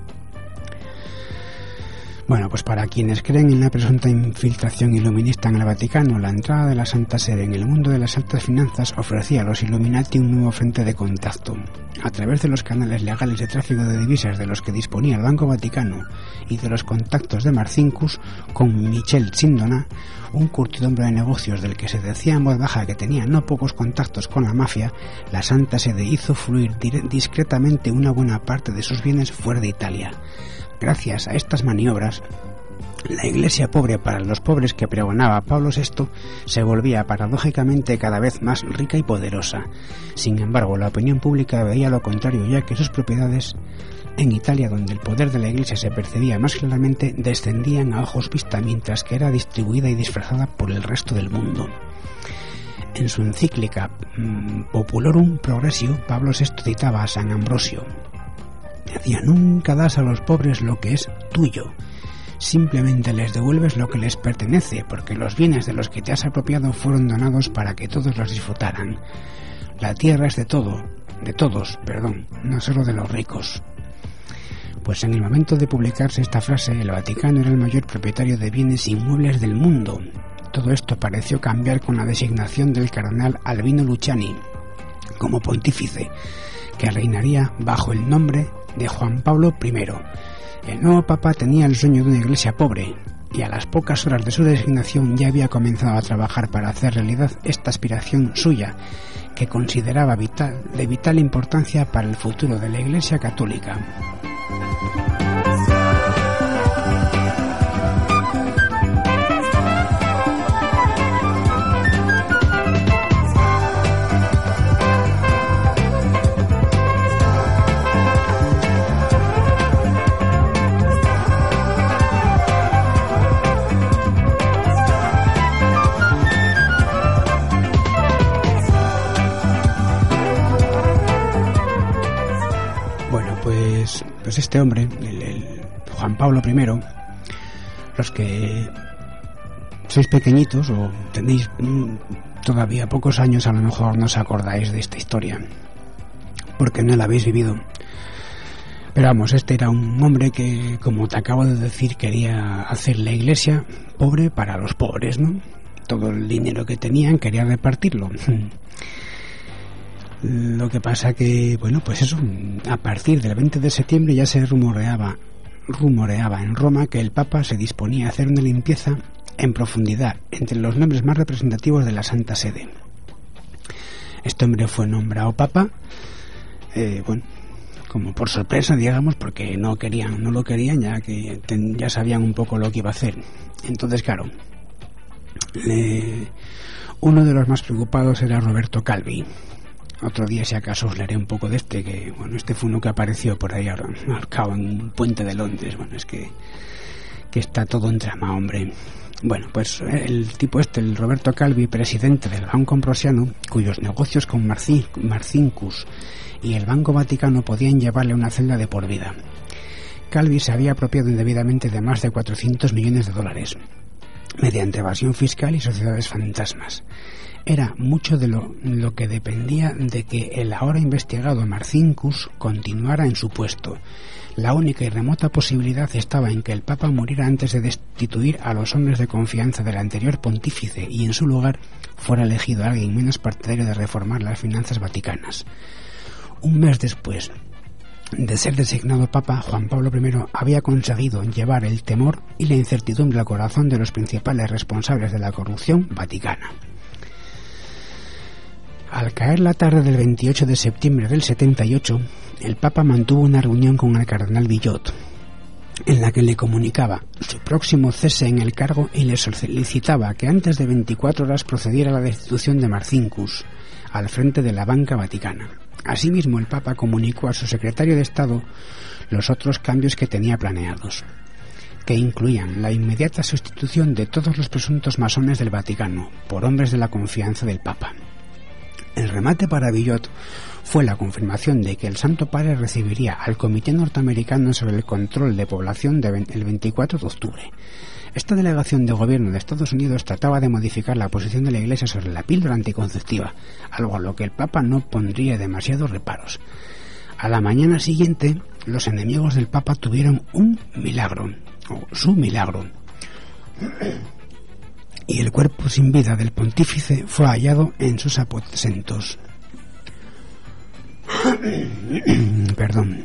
Bueno, pues para quienes creen en la presunta infiltración iluminista en el Vaticano, la entrada de la Santa Sede en el mundo de las altas finanzas ofrecía a los Illuminati un nuevo frente de contacto. A través de los canales legales de tráfico de divisas de los que disponía el Banco Vaticano y de los contactos de Marcinkus con Michel Sindona, un curtido hombre de negocios del que se decía en voz baja que tenía no pocos contactos con la mafia, la Santa Sede hizo fluir discretamente una buena parte de sus bienes fuera de Italia. Gracias a estas maniobras, la iglesia pobre para los pobres que pregonaba Pablo sexto se volvía paradójicamente cada vez más rica y poderosa. Sin embargo, la opinión pública veía lo contrario, ya que sus propiedades en Italia, donde el poder de la iglesia se percibía más claramente, descendían a ojos vista, mientras que era distribuida y disfrazada por el resto del mundo. En su encíclica Populorum Progressio, Pablo sexto citaba a San Ambrosio. Decía: nunca das a los pobres lo que es tuyo, simplemente les devuelves lo que les pertenece, porque los bienes de los que te has apropiado fueron donados para que todos los disfrutaran. La tierra es de todo, de todos, perdón, no solo de los ricos. Pues en el momento de publicarse esta frase, el Vaticano era el mayor propietario de bienes inmuebles del mundo. Todo esto pareció cambiar con la designación del cardenal Albino Luciani como pontífice, que reinaría bajo el nombre de Juan Pablo primero. El nuevo papa tenía el sueño de una iglesia pobre, y a las pocas horas de su designación ya había comenzado a trabajar para hacer realidad esta aspiración suya, que consideraba vital, de vital importancia para el futuro de la Iglesia Católica. Pues este hombre, el, el Juan Pablo primero, los que sois pequeñitos o tenéis mm, todavía pocos años, a lo mejor no os acordáis de esta historia, porque no la habéis vivido. Pero vamos, este era un hombre que, como te acabo de decir, quería hacer la iglesia pobre para los pobres, ¿no? Todo el dinero que tenían quería repartirlo. Lo que pasa que, bueno, pues eso, a partir del veinte de septiembre ya se rumoreaba, rumoreaba en Roma que el Papa se disponía a hacer una limpieza en profundidad entre los nombres más representativos de la Santa Sede. Este hombre fue nombrado Papa, eh, bueno, como por sorpresa, digamos, porque no querían, no lo querían, ya que ten, ya sabían un poco lo que iba a hacer. Entonces, claro, le, uno de los más preocupados era Roberto Calvi. Otro día, si acaso, os leeré un poco de este, que, bueno, este fue uno que apareció por ahí ahorcado en un puente de Londres. Bueno, es que, que está todo en trama, hombre. Bueno, pues el tipo este, el Roberto Calvi, presidente del Banco Ambrosiano, cuyos negocios con Marci- Marcinkus y el Banco Vaticano podían llevarle a una celda de por vida. Calvi se había apropiado indebidamente de más de cuatrocientos millones de dólares, mediante evasión fiscal y sociedades fantasmas. Era mucho de lo, lo que dependía de que el ahora investigado Marcinkus continuara en su puesto. La única y remota posibilidad estaba en que el Papa muriera antes de destituir a los hombres de confianza del anterior pontífice y en su lugar fuera elegido alguien menos partidario de reformar las finanzas vaticanas. Un mes después de ser designado Papa, Juan Pablo primero había conseguido llevar el temor y la incertidumbre al corazón de los principales responsables de la corrupción vaticana. Al caer la tarde del veintiocho de septiembre del setenta y ocho, el Papa mantuvo una reunión con el cardenal Villot, en la que le comunicaba su próximo cese en el cargo y le solicitaba que antes de veinticuatro horas procediera a la destitución de Marcinkus al frente de la banca vaticana. Asimismo, el Papa comunicó a su secretario de Estado los otros cambios que tenía planeados, que incluían la inmediata sustitución de todos los presuntos masones del Vaticano por hombres de la confianza del Papa. El remate para Villot fue la confirmación de que el Santo Padre recibiría al Comité Norteamericano sobre el Control de Población de el veinticuatro de octubre. Esta delegación de gobierno de Estados Unidos trataba de modificar la posición de la Iglesia sobre la píldora anticonceptiva, algo a lo que el Papa no pondría demasiados reparos. A la mañana siguiente, los enemigos del Papa tuvieron un milagro, o su milagro, y el cuerpo sin vida del pontífice fue hallado en sus aposentos. Perdón.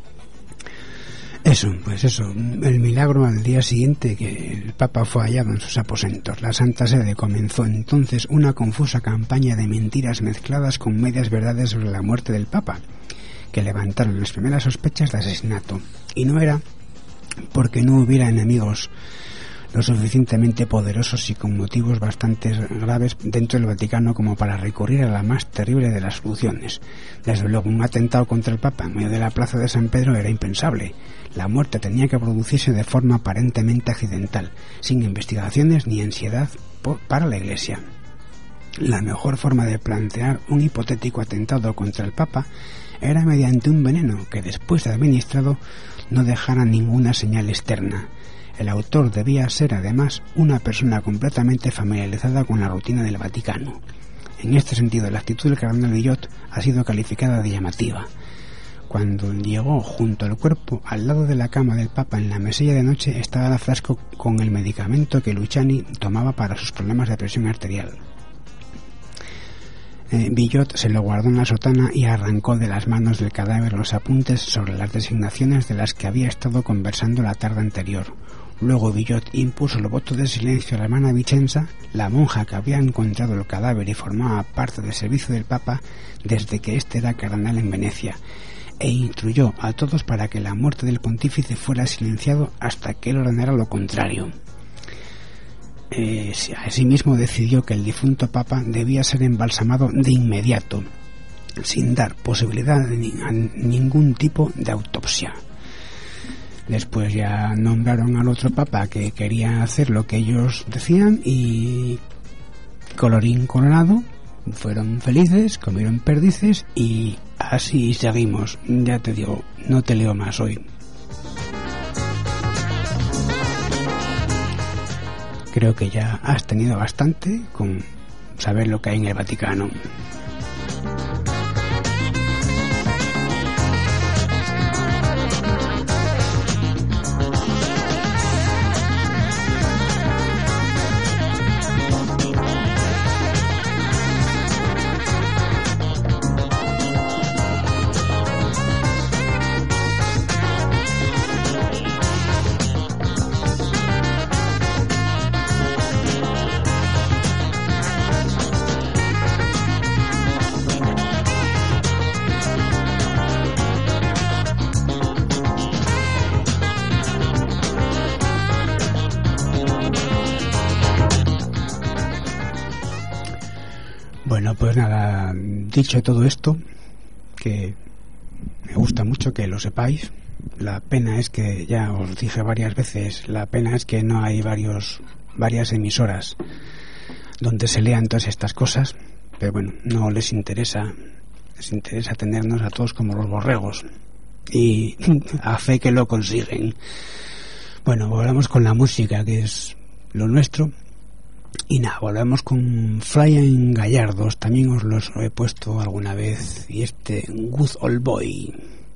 Eso, pues eso, el milagro al día siguiente que el Papa fue hallado en sus aposentos. La Santa Sede comenzó entonces una confusa campaña de mentiras mezcladas con medias verdades sobre la muerte del Papa, que levantaron las primeras sospechas de asesinato. Y no era porque no hubiera enemigos lo suficientemente poderosos y con motivos bastante graves dentro del Vaticano como para recurrir a la más terrible de las soluciones. Desde luego, un atentado contra el Papa en medio de la plaza de San Pedro era impensable. La muerte tenía que producirse de forma aparentemente accidental, sin investigaciones ni ansiedad por, para la Iglesia. La mejor forma de plantear un hipotético atentado contra el Papa era mediante un veneno que, después de administrado, no dejara ninguna señal externa. El autor debía ser, además, una persona completamente familiarizada con la rutina del Vaticano. En este sentido, la actitud del cardenal Villot ha sido calificada de llamativa. Cuando llegó junto al cuerpo, al lado de la cama del Papa en la mesilla de noche, estaba el frasco con el medicamento que Luciani tomaba para sus problemas de presión arterial. Eh, Villot se lo guardó en la sotana y arrancó de las manos del cadáver los apuntes sobre las designaciones de las que había estado conversando la tarde anterior. Luego Villot impuso el voto de silencio a la hermana Vicenza, la monja que había encontrado el cadáver y formaba parte del servicio del Papa desde que éste era cardenal en Venecia, e instruyó a todos para que la muerte del pontífice fuera silenciado hasta que él ordenara lo contrario. Eh, asimismo decidió que el difunto Papa debía ser embalsamado de inmediato, sin dar posibilidad de ni- a ningún tipo de autopsia. Después ya nombraron al otro Papa que quería hacer lo que ellos decían y, colorín colorado, fueron felices, comieron perdices y así seguimos. Ya te digo, no te leo más hoy. Creo que ya has tenido bastante con saber lo que hay en el Vaticano. Bueno, pues nada, dicho todo esto, que me gusta mucho que lo sepáis. La pena es que, ya os dije varias veces, la pena es que no hay varios varias emisoras donde se lean todas estas cosas, pero bueno, no les interesa, les interesa tenernos a todos como los borregos, y a fe que lo consiguen. Bueno, volvemos con la música, que es lo nuestro, y nada, volvemos con Flying Gallardos, también os los he puesto alguna vez, y este Good Old Boy.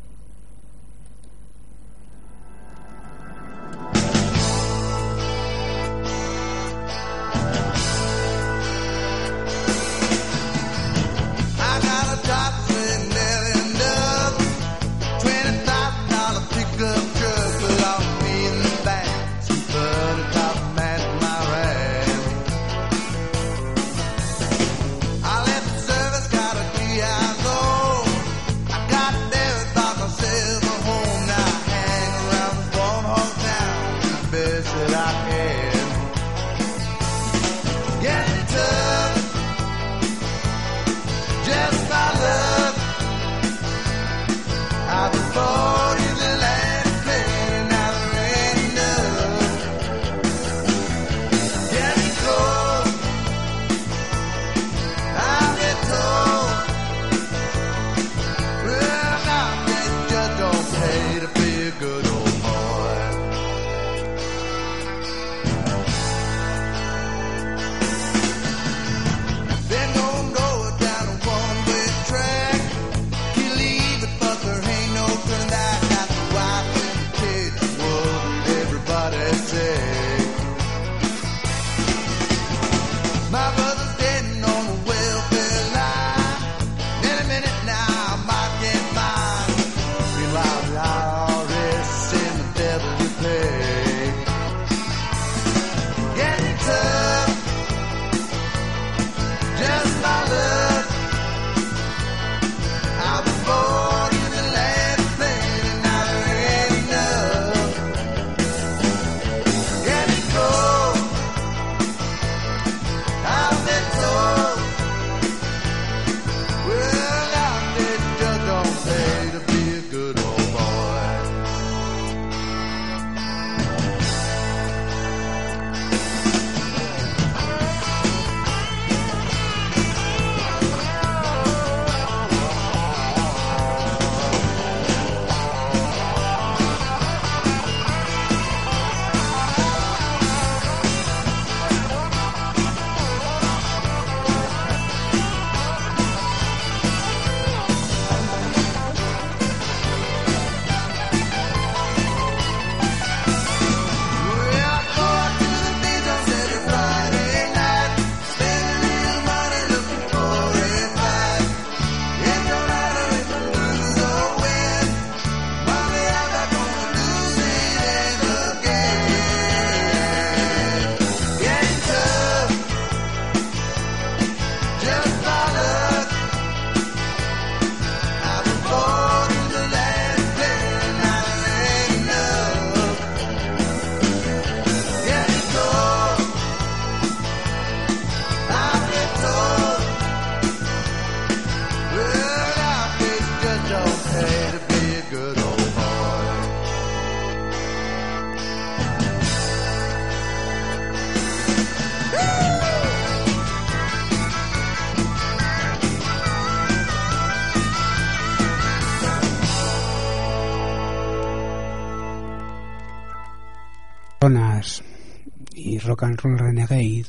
Y Rock and Roll Renegade.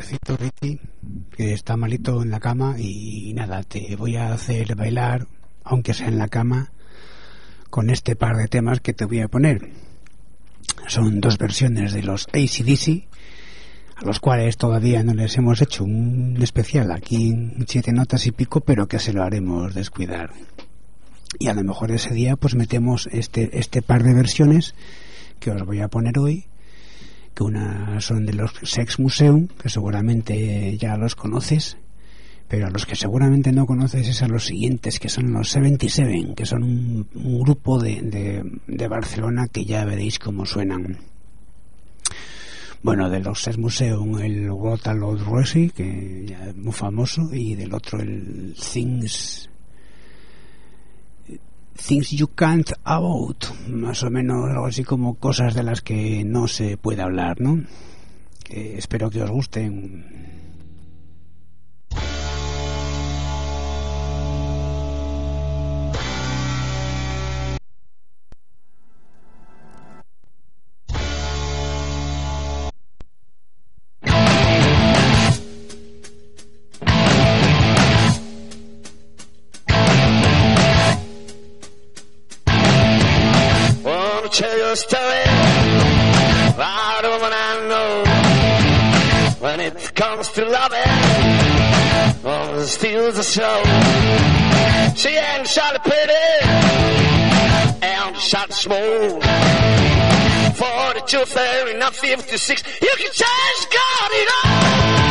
pobrecito Ricky, que está malito en la cama, y nada, te voy a hacer bailar, aunque sea en la cama, con este par de temas que te voy a poner. Son dos versiones de los A C D C, a los cuales todavía no les hemos hecho un especial aquí en Siete Notas y Pico, pero que se lo haremos descuidar. Y a lo mejor ese día pues metemos este, este par de versiones que os voy a poner hoy, que una son de los Sex Museum, que seguramente ya los conoces, pero a los que seguramente no conoces es a los siguientes, que son los setenta y siete, que son un, un grupo de, de, de Barcelona, que ya veréis cómo suenan. Bueno, de los Sex Museum el What a Load Rosie, que ya es muy famoso, y del otro el Things Things You Can't About, más o menos algo así como cosas de las que no se puede hablar, ¿no? Eh, espero que os gusten. Tell you a story about a woman I know. When it comes to loving, oh, steals the show. She ain't shot pretty, and shot small. Forty-two, fair enough, fifty-six. You can change God, you know.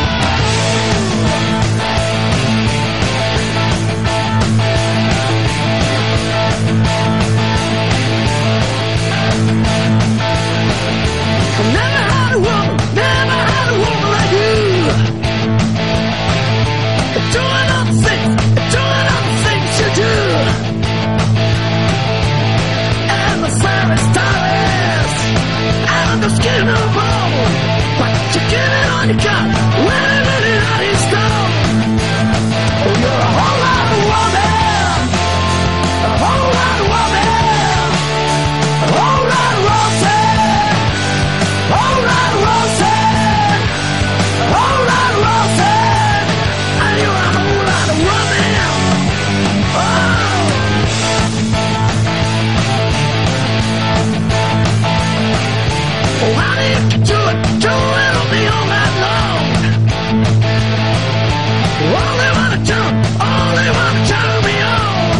Skin of bone, but you get it on your gut when it is out his stone. Oh, you're a whole lot of woman, a whole lot of woman, a whole lot of roses, a whole lot of roses, a whole lot of roses, and you're a whole lot of woman. Oh. Oh, how do you do it? Do it on me all night long. All they wanna jump, all they wanna turn me on.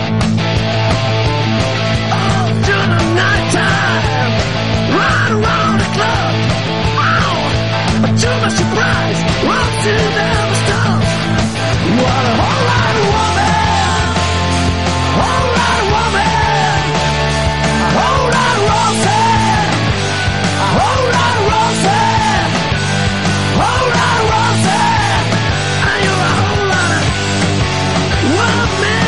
All through the night time, right around the club. Oh, but to my surprise, Rosie never stops. What a whole lot of woman, whole lot of woman, a whole lot of Rosie. A whole lot of roses, whole lot of roses, and you're a whole lot of women.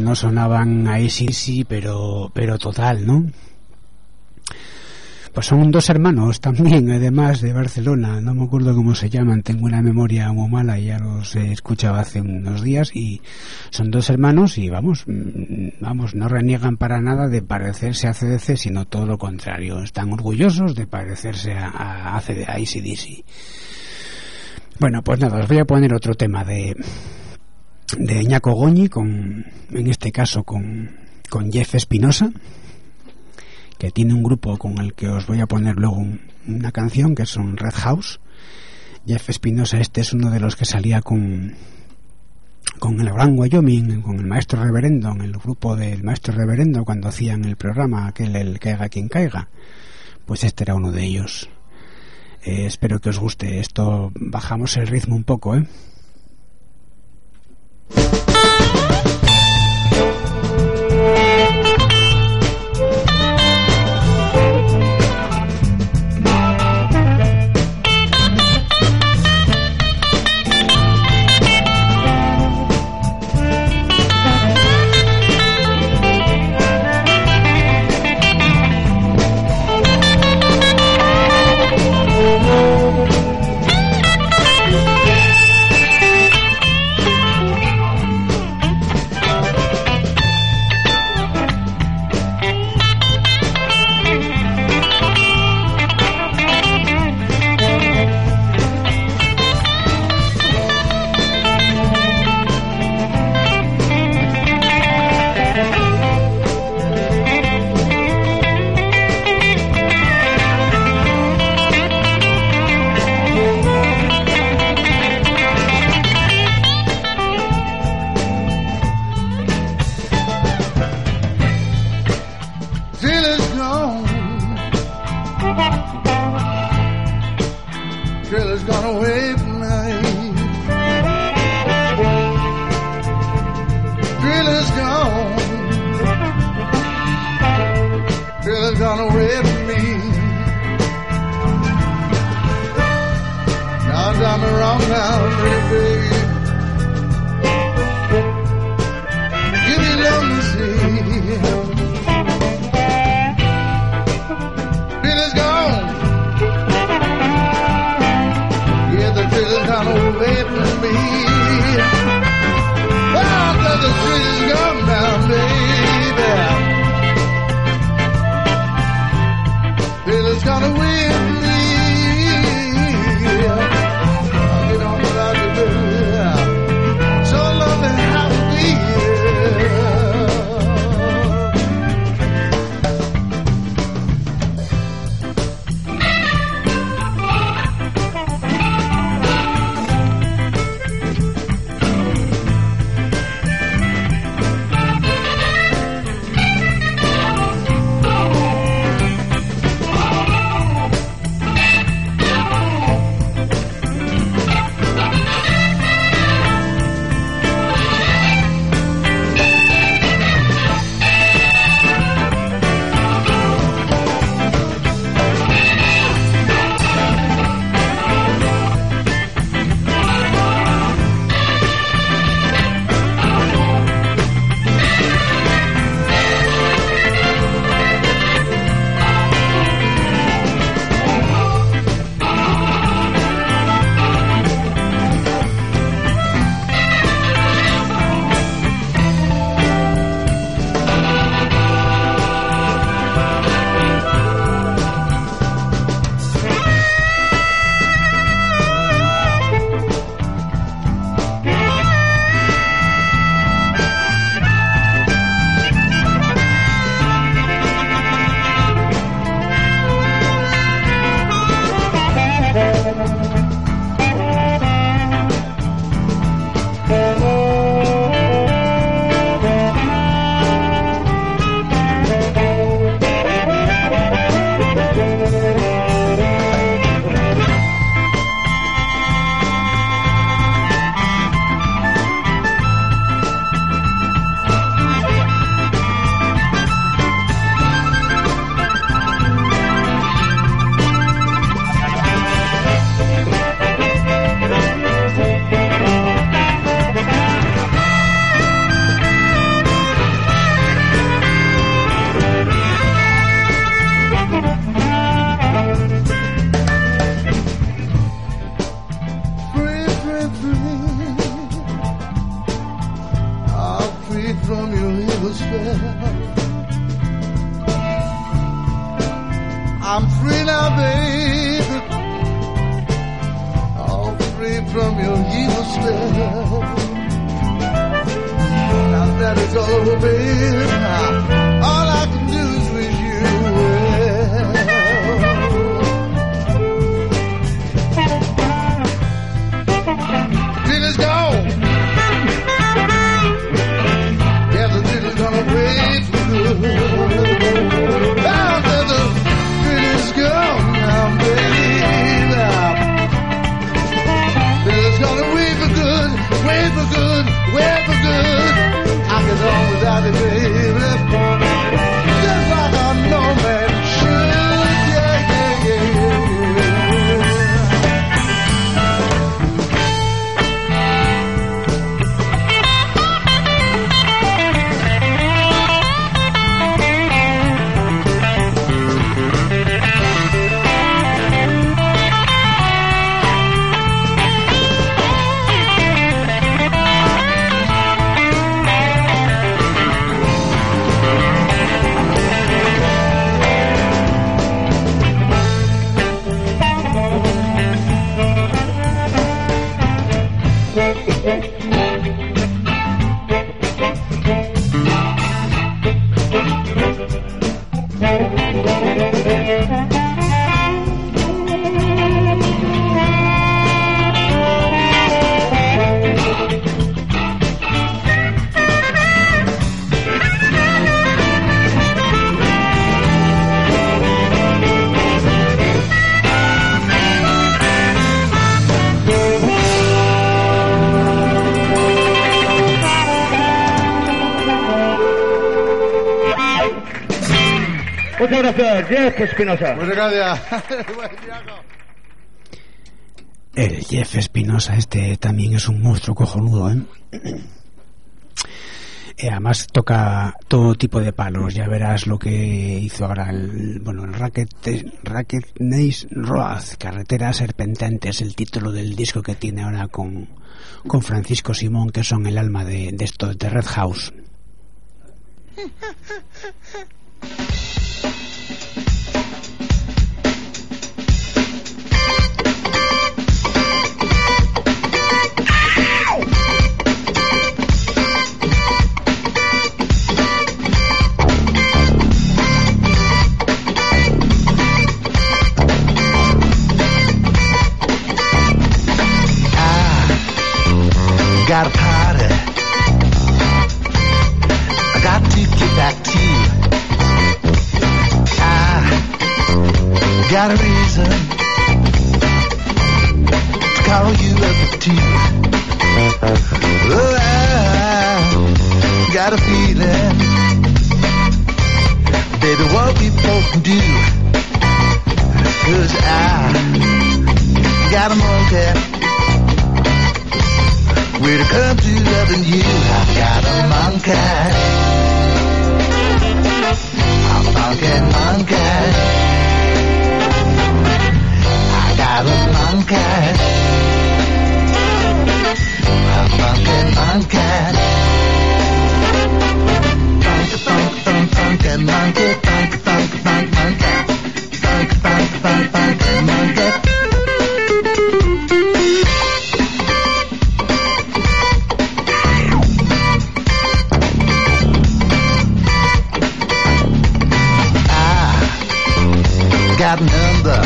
no sonaban a A C D C, pero, pero total, ¿no? Pues son dos hermanos también, además, de Barcelona, no me acuerdo cómo se llaman, tengo una memoria muy mala y ya los he escuchado hace unos días, y son dos hermanos y vamos, vamos, no reniegan para nada de parecerse a C D C, sino todo lo contrario, están orgullosos de parecerse a, a, a C D C. Bueno, pues nada, os voy a poner otro tema de de Ñaco Goñi, con, en este caso con, con Jeff Espinosa, que tiene un grupo con el que os voy a poner luego un, una canción, que son Red House. Jeff Espinosa, este es uno de los que salía con con el Gran Wyoming, con el Maestro Reverendo, en el grupo del Maestro Reverendo, cuando hacían el programa aquel, el Caiga quien caiga. Pues este era uno de ellos. Eh, espero que os guste esto. Bajamos el ritmo un poco, ¿eh? now, baby. All free from your evil spell. Now that it's all over, baby, all I can do is wish you well. Dinner's gone. Yeah, the dinner's gonna wait for good. Now that the dinner's gone now, baby, dinner's gonna wait for good, wait for good, wait for good. I get on without it, baby, just like a no man should. Yeah, yeah, yeah, yeah. Muchas gracias, Jeff Espinosa. Muchas gracias. El Jeff Espinosa este también es un monstruo cojonudo, ¿eh? Eh, además toca todo tipo de palos. Ya verás lo que hizo ahora el, bueno, el Racket, Racket Nice Road, Carretera Serpentante, es el título del disco que tiene ahora con, con Francisco Simón, que son el alma de, de esto, de Red House. Got a party I got to get back to you. I got a reason to call you up to. Oh, I got a feeling, baby, what we both do. Cause I got a monkey when it comes to loving you. I got a monkey, a monkey, monkey. I got a monkey, a monkey, monkey. Funk, funk, funk, funky monkey, funk, funk, funk, monkey, funk, funk, funk, funky monkey. Got a number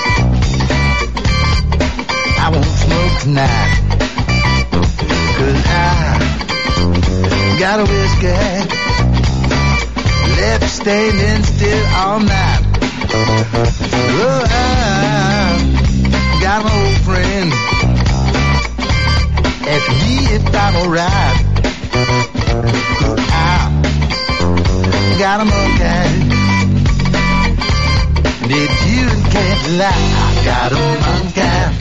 I won't smoke tonight. Cause I got a whiskey left standing still all night. Oh, I got an old friend ask me if I'm alright. Cause I got a monkey, and if you can't lie, I got a monkey,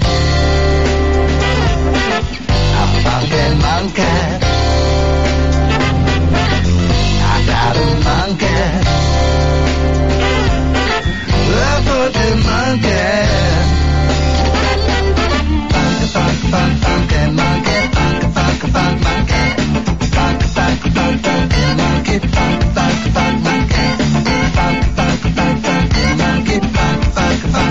a monkey, monkey. I got a monkey, a funky monkey. Funky, funky, funky, funky monkey, funky, funky, funky monkey, funky, funky, funky, funky monkey, funky, funky, funky monkey, funky, funky, funky, funky monkey.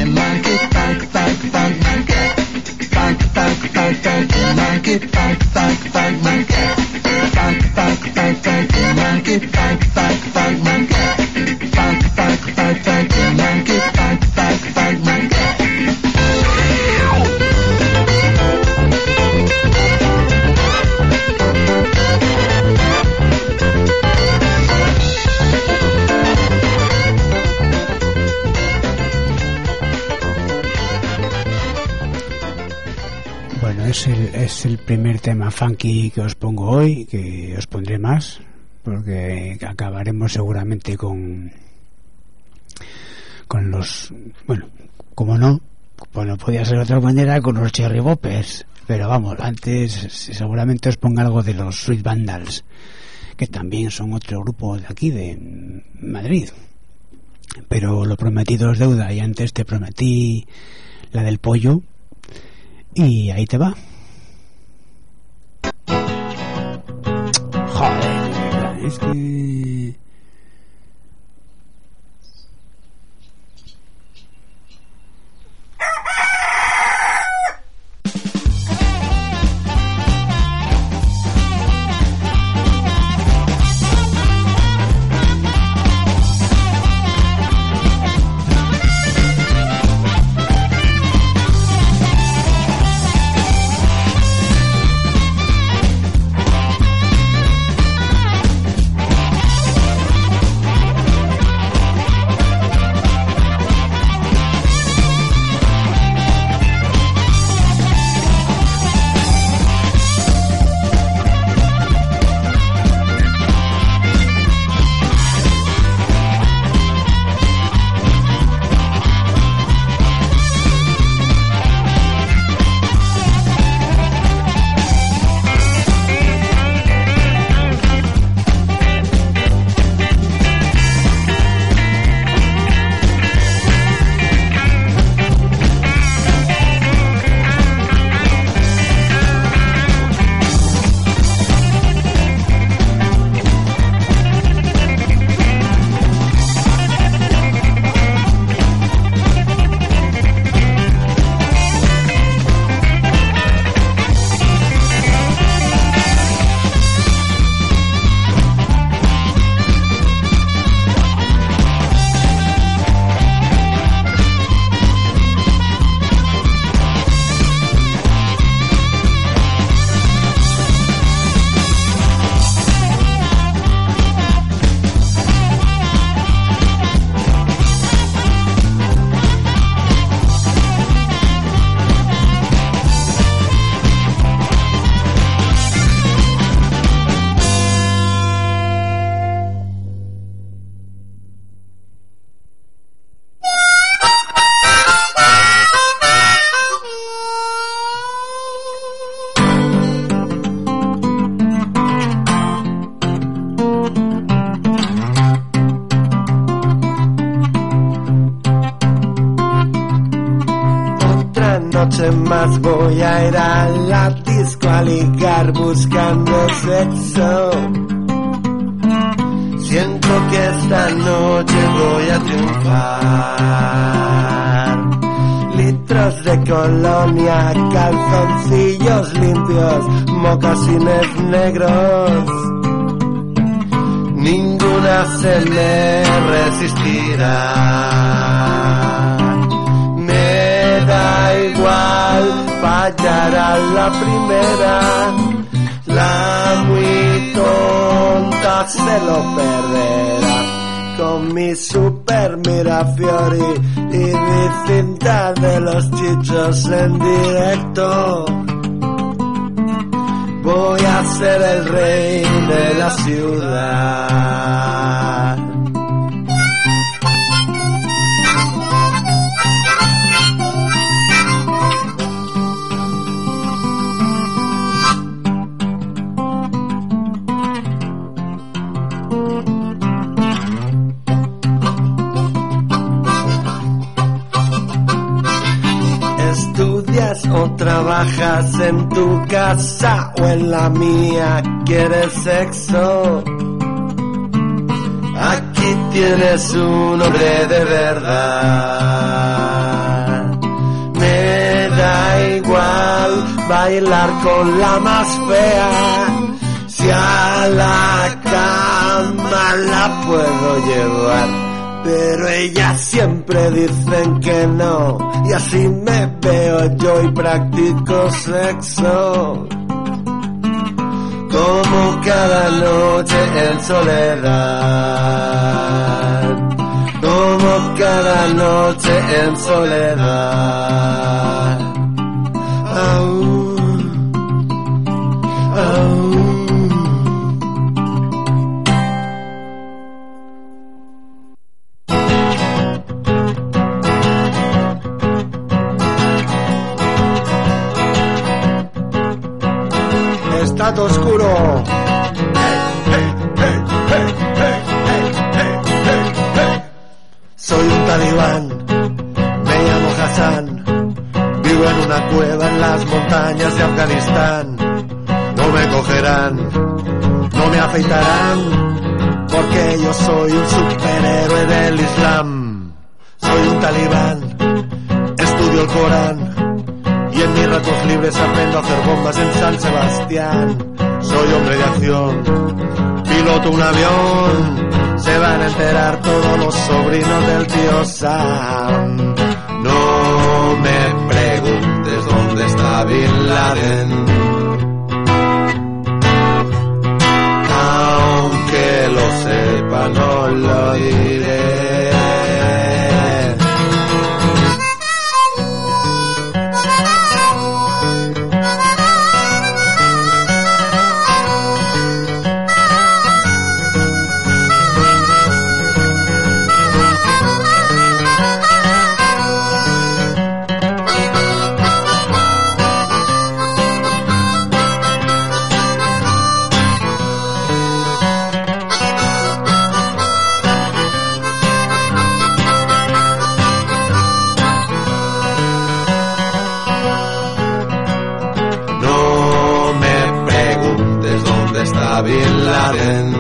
funky monkey, funk, funk, funk monkey. Funk, funk, funk, funky monkey, funk, funk, funk monkey. Funk, funk, funk, funky monkey, funk, funk, funk monkey. Funk, funk, funk, funky monkey, funk, funk, funk monkey. Bueno, es el, es el primer tema funky que os pongo hoy, que os pondré más, porque acabaremos seguramente con con los, bueno, como no, pues no podía ser de otra manera, con los Cherry Boppers, pero vamos, antes seguramente os ponga algo de los Sweet Vandals, que también son otro grupo de aquí, de Madrid, pero lo prometido es deuda, y antes te prometí la del pollo, y ahí te va. Joder, es que... noche más voy a ir a la disco a ligar buscando sexo. Siento que esta noche voy a triunfar. Litros de colonia, calzoncillos limpios, mocasines negros. Ninguna se me resistirá. Me da igual fallar a la primera. La muy tonta se lo perderá. Con mi super Mirafiori y mi cinta de los chichos en directo. Voy a ser el rey de la ciudad. ¿Estudias o trabajas en tu casa o en la mía? ¿Quieres sexo? Aquí tienes un hombre de verdad. bailar con la más fea. Si a la cama la puedo llevar, pero ellas siempre dicen que no, y así me veo yo y practico sexo. Como cada noche en soledad, como cada noche en soledad. Au, au. Está todo oscuro. Soy un talibán, me llamo Hassan, vivo en una cueva en las montañas de Afganistán. No me cogerán, no me afeitarán, porque yo soy un superhéroe del Islam. Soy un talibán, estudio el Corán, y en mis ratos libres aprendo a hacer bombas en San Sebastián. Soy hombre de acción, piloto un avión, se van a enterar todos los sobrinos del tío Sam. No me preguntes dónde está Bin Laden, aunque lo sepa no lo diré. Bin Laden,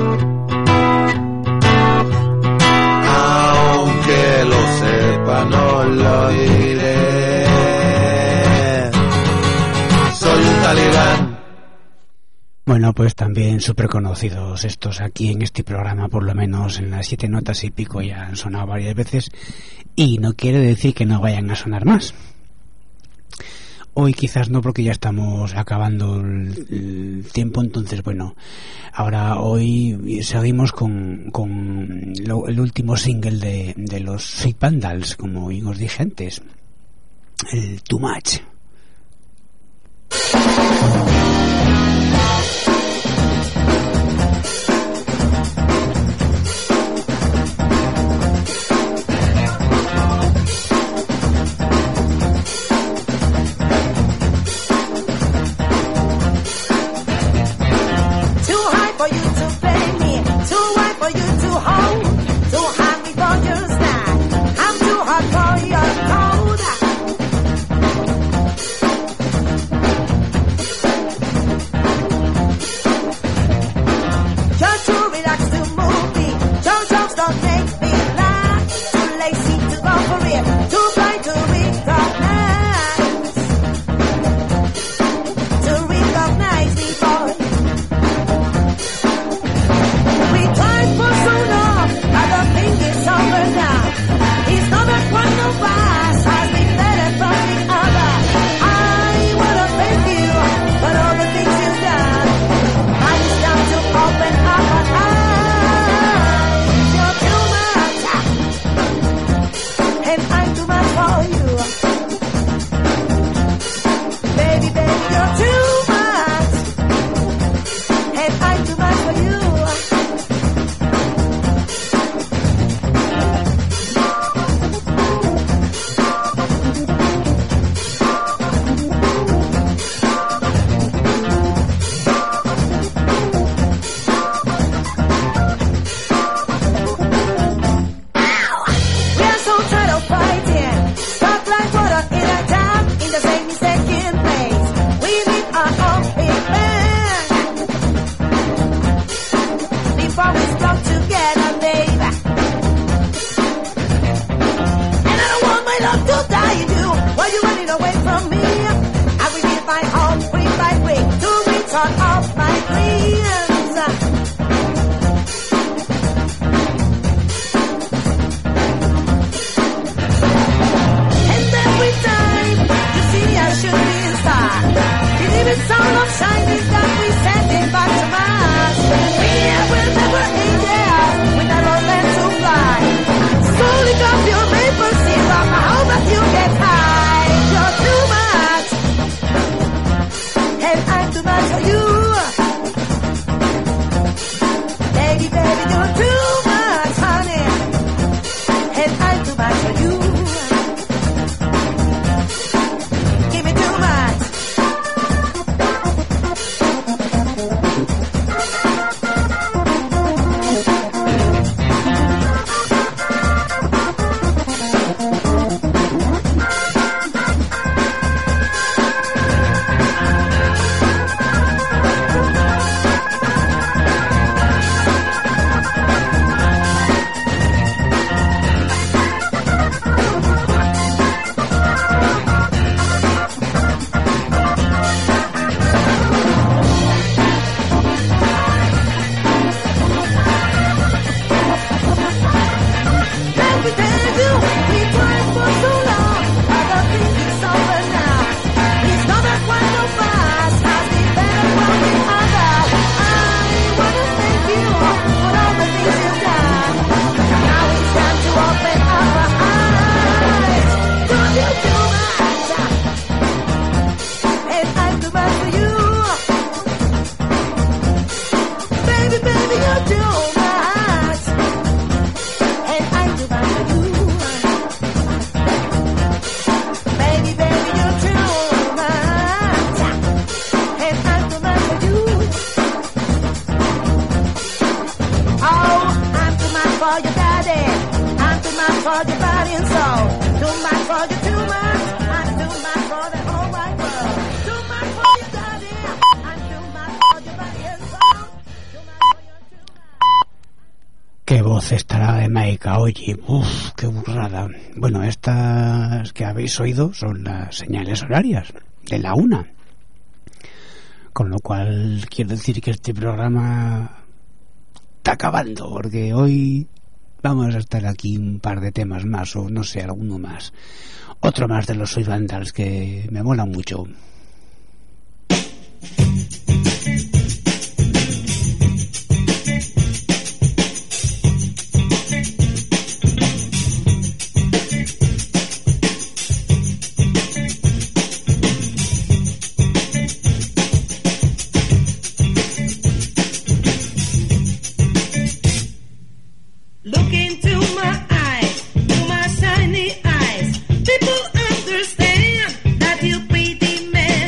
aunque lo sepa no lo diré. Soy un talibán. Bueno, pues también súper conocidos estos aquí en este programa, por lo menos en las siete notas y pico ya han sonado varias veces, y no quiere decir que no vayan a sonar más. Hoy quizás no, porque ya estamos acabando el, el tiempo, entonces bueno, ahora hoy seguimos con, con lo, el último single de, de los Sweet Vandals, como bien os dije antes, el Too Much. Too friends. And every time you see a shooting star, believe it's all of shining that we sending back to Mars. We will never end there, we never learn to fly. Slowly drop your maple syrup, I hope that you get high. You're too much, and I'm too much for you. Baby, baby, you're too much, honey, and I'm too much for you. Give me too much. Let me tell you, we tried for so long, but I think it's over now. It's not that one of us has been better from the other. I wanna thank you for all the things you've done. Now it's time to open up our eyes. Don't you too much, and I'm too much for you. Baby, baby, you're too much, and I'm too much for you. Baby, baby, you're too much, and I'm too much for you. Oh, I'm too much for your daddy, I'm too much for your body and soul. Too much for you, too much, I'm too much for the whole wide world. Too much for your daddy, I'm too much for your body and soul. Qué voz estará de Maika, oye, uff, qué burrada. Bueno, estas que habéis oído son las señales horarias de la una. Con lo cual quiero decir que este programa está acabando, porque hoy vamos a estar aquí un par de temas más, o no sé, alguno más. Otro más de los Soy Vandals que me mola mucho. Look into my eyes, to my shiny eyes. People understand that you pretty man.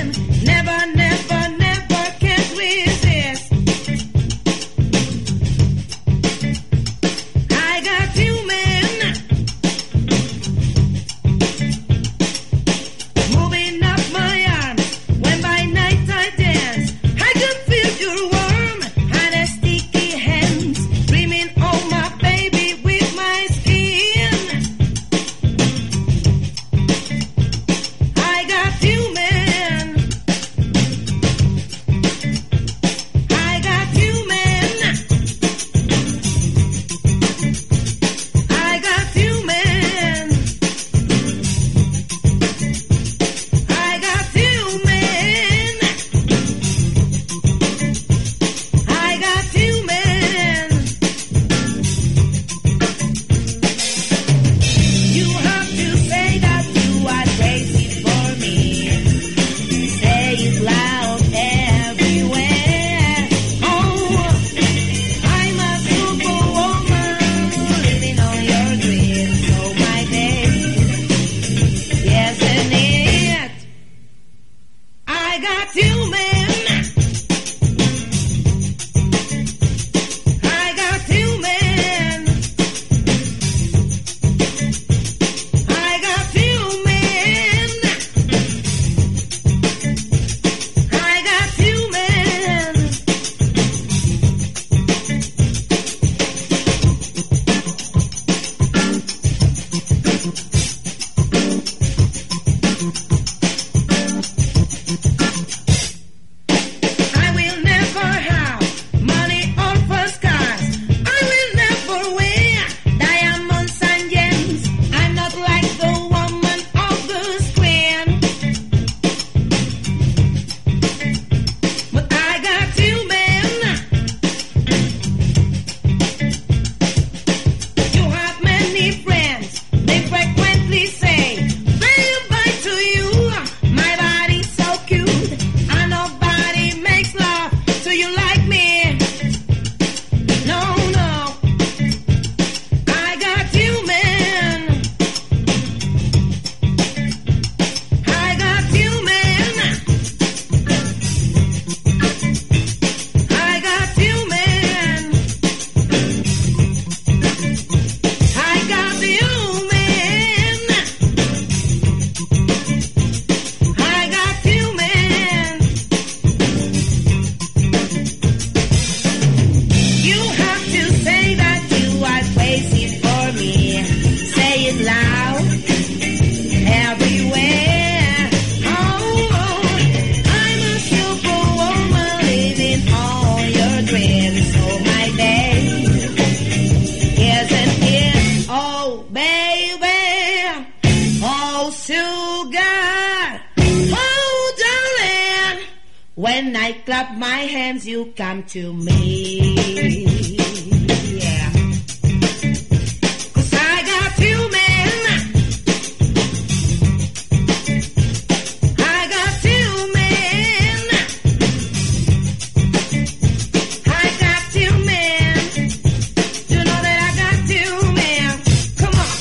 When I clap my hands, you come to me. Yeah. 'Cause I got you, man. I got you, man. I got you, man. You know that I got you, man. Come on.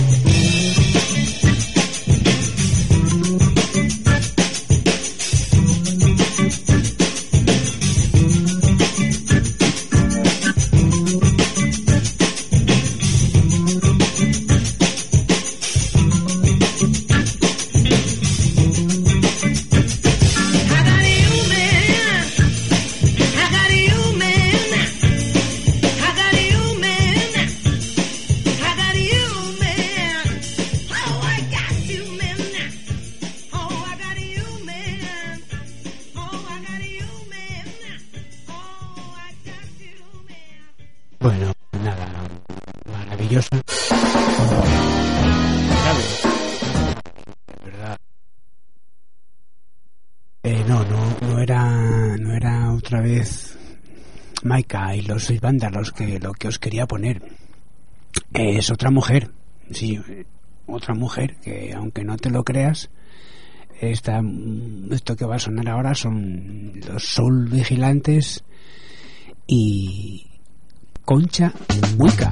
Bueno, nada, maravillosa. De verdad. Eh, no, no, no era, no era otra vez Maika y los seis vándalos que lo que os quería poner. Eh, es otra mujer, sí, otra mujer que aunque no te lo creas, esta, esto que va a sonar ahora son los Soul Vigilantes y Concha Huica.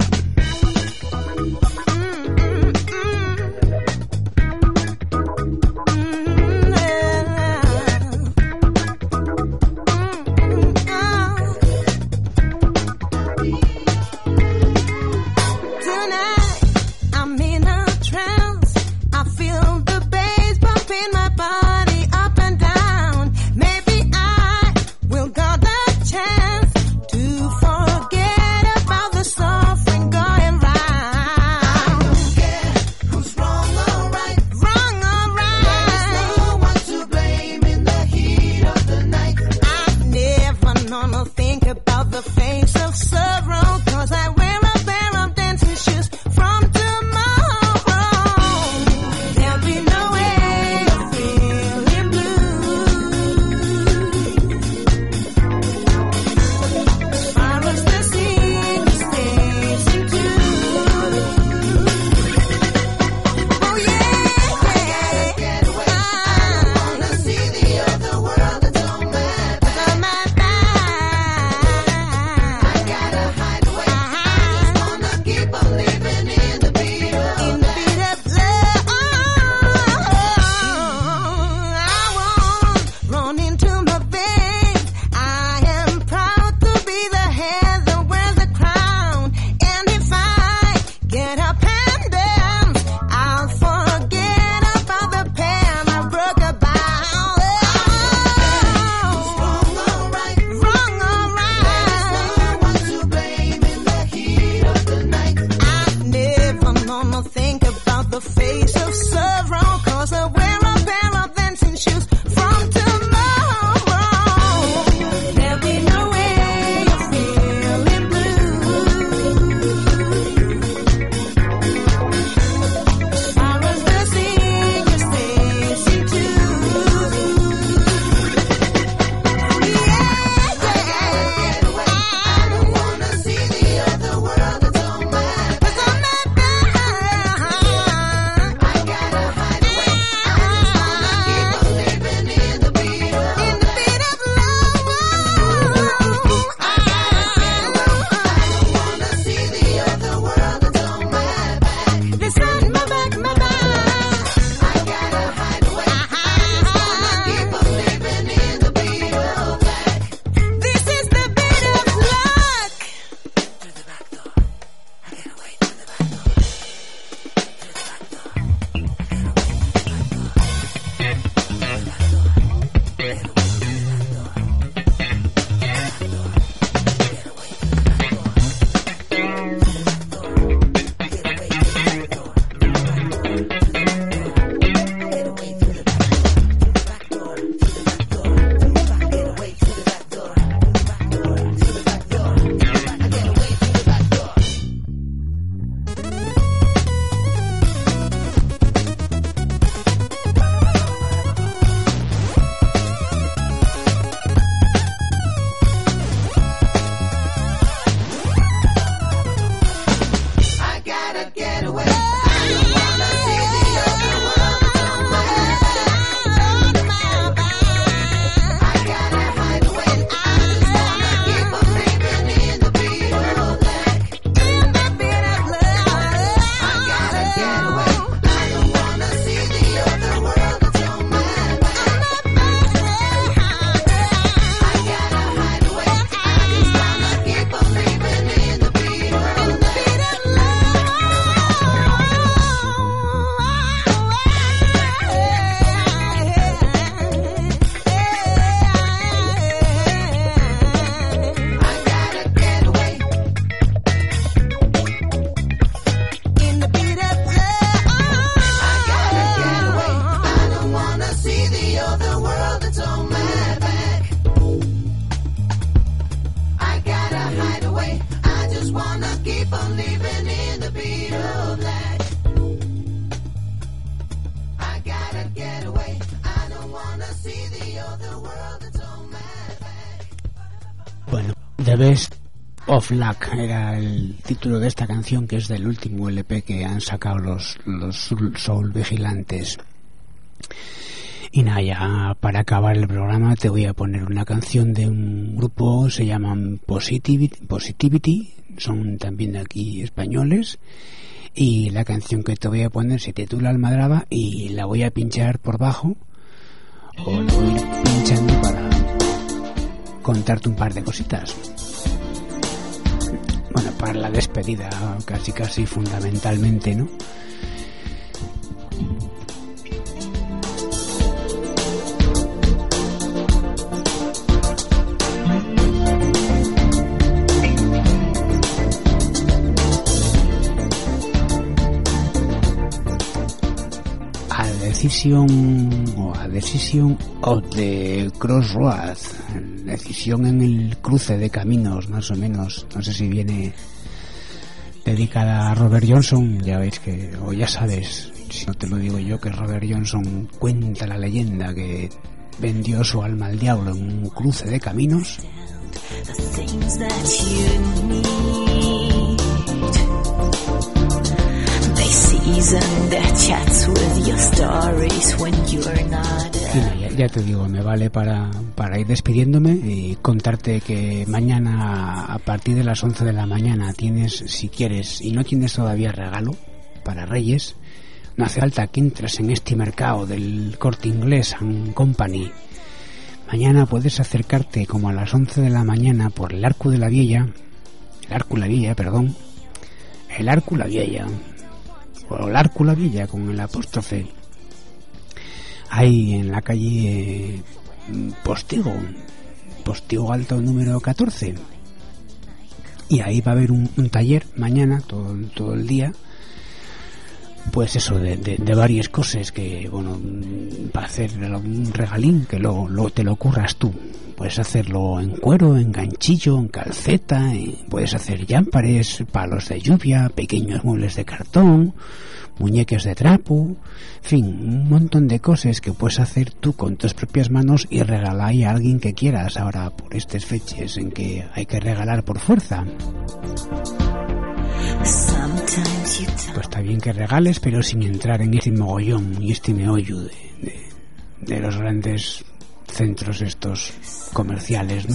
Chance to forget about the suffering going right. see the other world that's on my back. I gotta hide away. I just wanna keep on living in the beat of that. I gotta get away. I don't wanna see the other world that's on my back. Bueno, The Best of Luck era el título de esta canción, que es del último L P que han sacado los, los Soul Vigilantes. Y nada, ya para acabar el programa te voy a poner una canción de un grupo, se llaman Positivity, Positivity, son también de aquí españoles, y la canción que te voy a poner se titula Almadraba y la voy a pinchar por bajo, o la voy a ir pinchando para contarte un par de cositas. Bueno, para la despedida, casi casi fundamentalmente, ¿no? Decision o a Decision of the Crossroad, decisión en el cruce de caminos, más o menos. No sé si viene dedicada a Robert Johnson, ya veis que, o ya sabes, si no te lo digo yo, que Robert Johnson cuenta la leyenda que vendió su alma al diablo en un cruce de caminos. Y ya, ya te digo, me vale para, para ir despidiéndome y contarte que mañana a partir de las once de la mañana tienes, si quieres, y no tienes todavía regalo para Reyes, no hace falta que entres en este mercado del Corte Inglés and Company. Mañana puedes acercarte como a las once de la mañana por el Arco de la Vieja, el Arco de la Vieja, perdón, el Arco de la Vieja, o el Arco de la Villa con el apóstrofe, ahí en la calle eh, Postigo Postigo Alto número catorce, y ahí va a haber un, un taller mañana todo, todo el día, pues eso, de, de, de varias cosas que, bueno, para hacer un regalín que luego, luego te lo curras tú. Puedes hacerlo en cuero, en ganchillo, en calceta, y puedes hacer llámpares, palos de lluvia, pequeños muebles de cartón, muñeques de trapo, en fin, un montón de cosas que puedes hacer tú con tus propias manos y regalar a alguien que quieras ahora por estas fechas en que hay que regalar por fuerza. Pues está bien que regales, pero sin entrar en este mogollón y este meollo de, de, de los grandes centros estos comerciales, ¿no?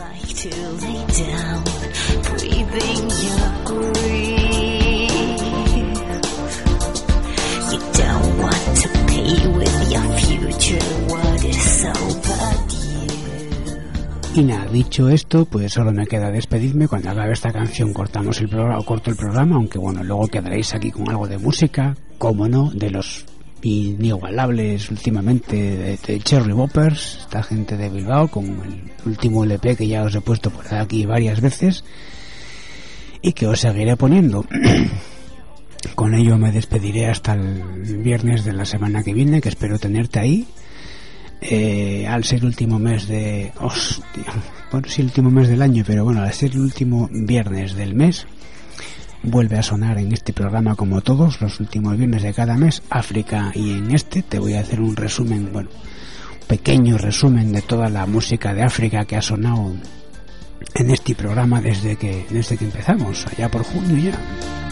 Y nada, dicho esto, pues solo me queda despedirme. Cuando acabe esta canción cortamos el programa, o corto el programa, aunque bueno, luego quedaréis aquí con algo de música, como no, de los inigualables últimamente de, de Cherry Boppers, esta gente de Bilbao, con el último L P que ya os he puesto por aquí varias veces y que os seguiré poniendo. Con ello me despediré hasta el viernes de la semana que viene, que espero tenerte ahí. Eh, al ser el último mes de... Hostia, bueno, sí, el último mes del año, pero bueno, al ser el último viernes del mes, vuelve a sonar en este programa, como todos los últimos viernes de cada mes, África, y en este te voy a hacer un resumen, bueno, un pequeño resumen de toda la música de África que ha sonado en este programa desde que, desde que empezamos, allá por junio ya.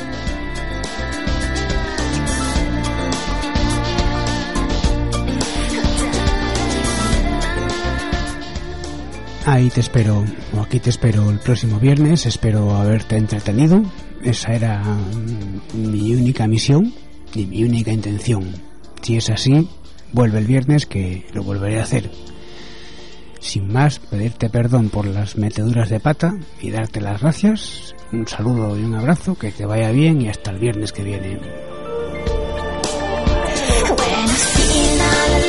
Ahí te espero, o aquí te espero el próximo viernes. Espero haberte entretenido. Esa era mi única misión y mi única intención. Si es así, vuelve el viernes, que lo volveré a hacer. Sin más, pedirte perdón por las meteduras de pata y darte las gracias. Un saludo y un abrazo, que te vaya bien y hasta el viernes que viene.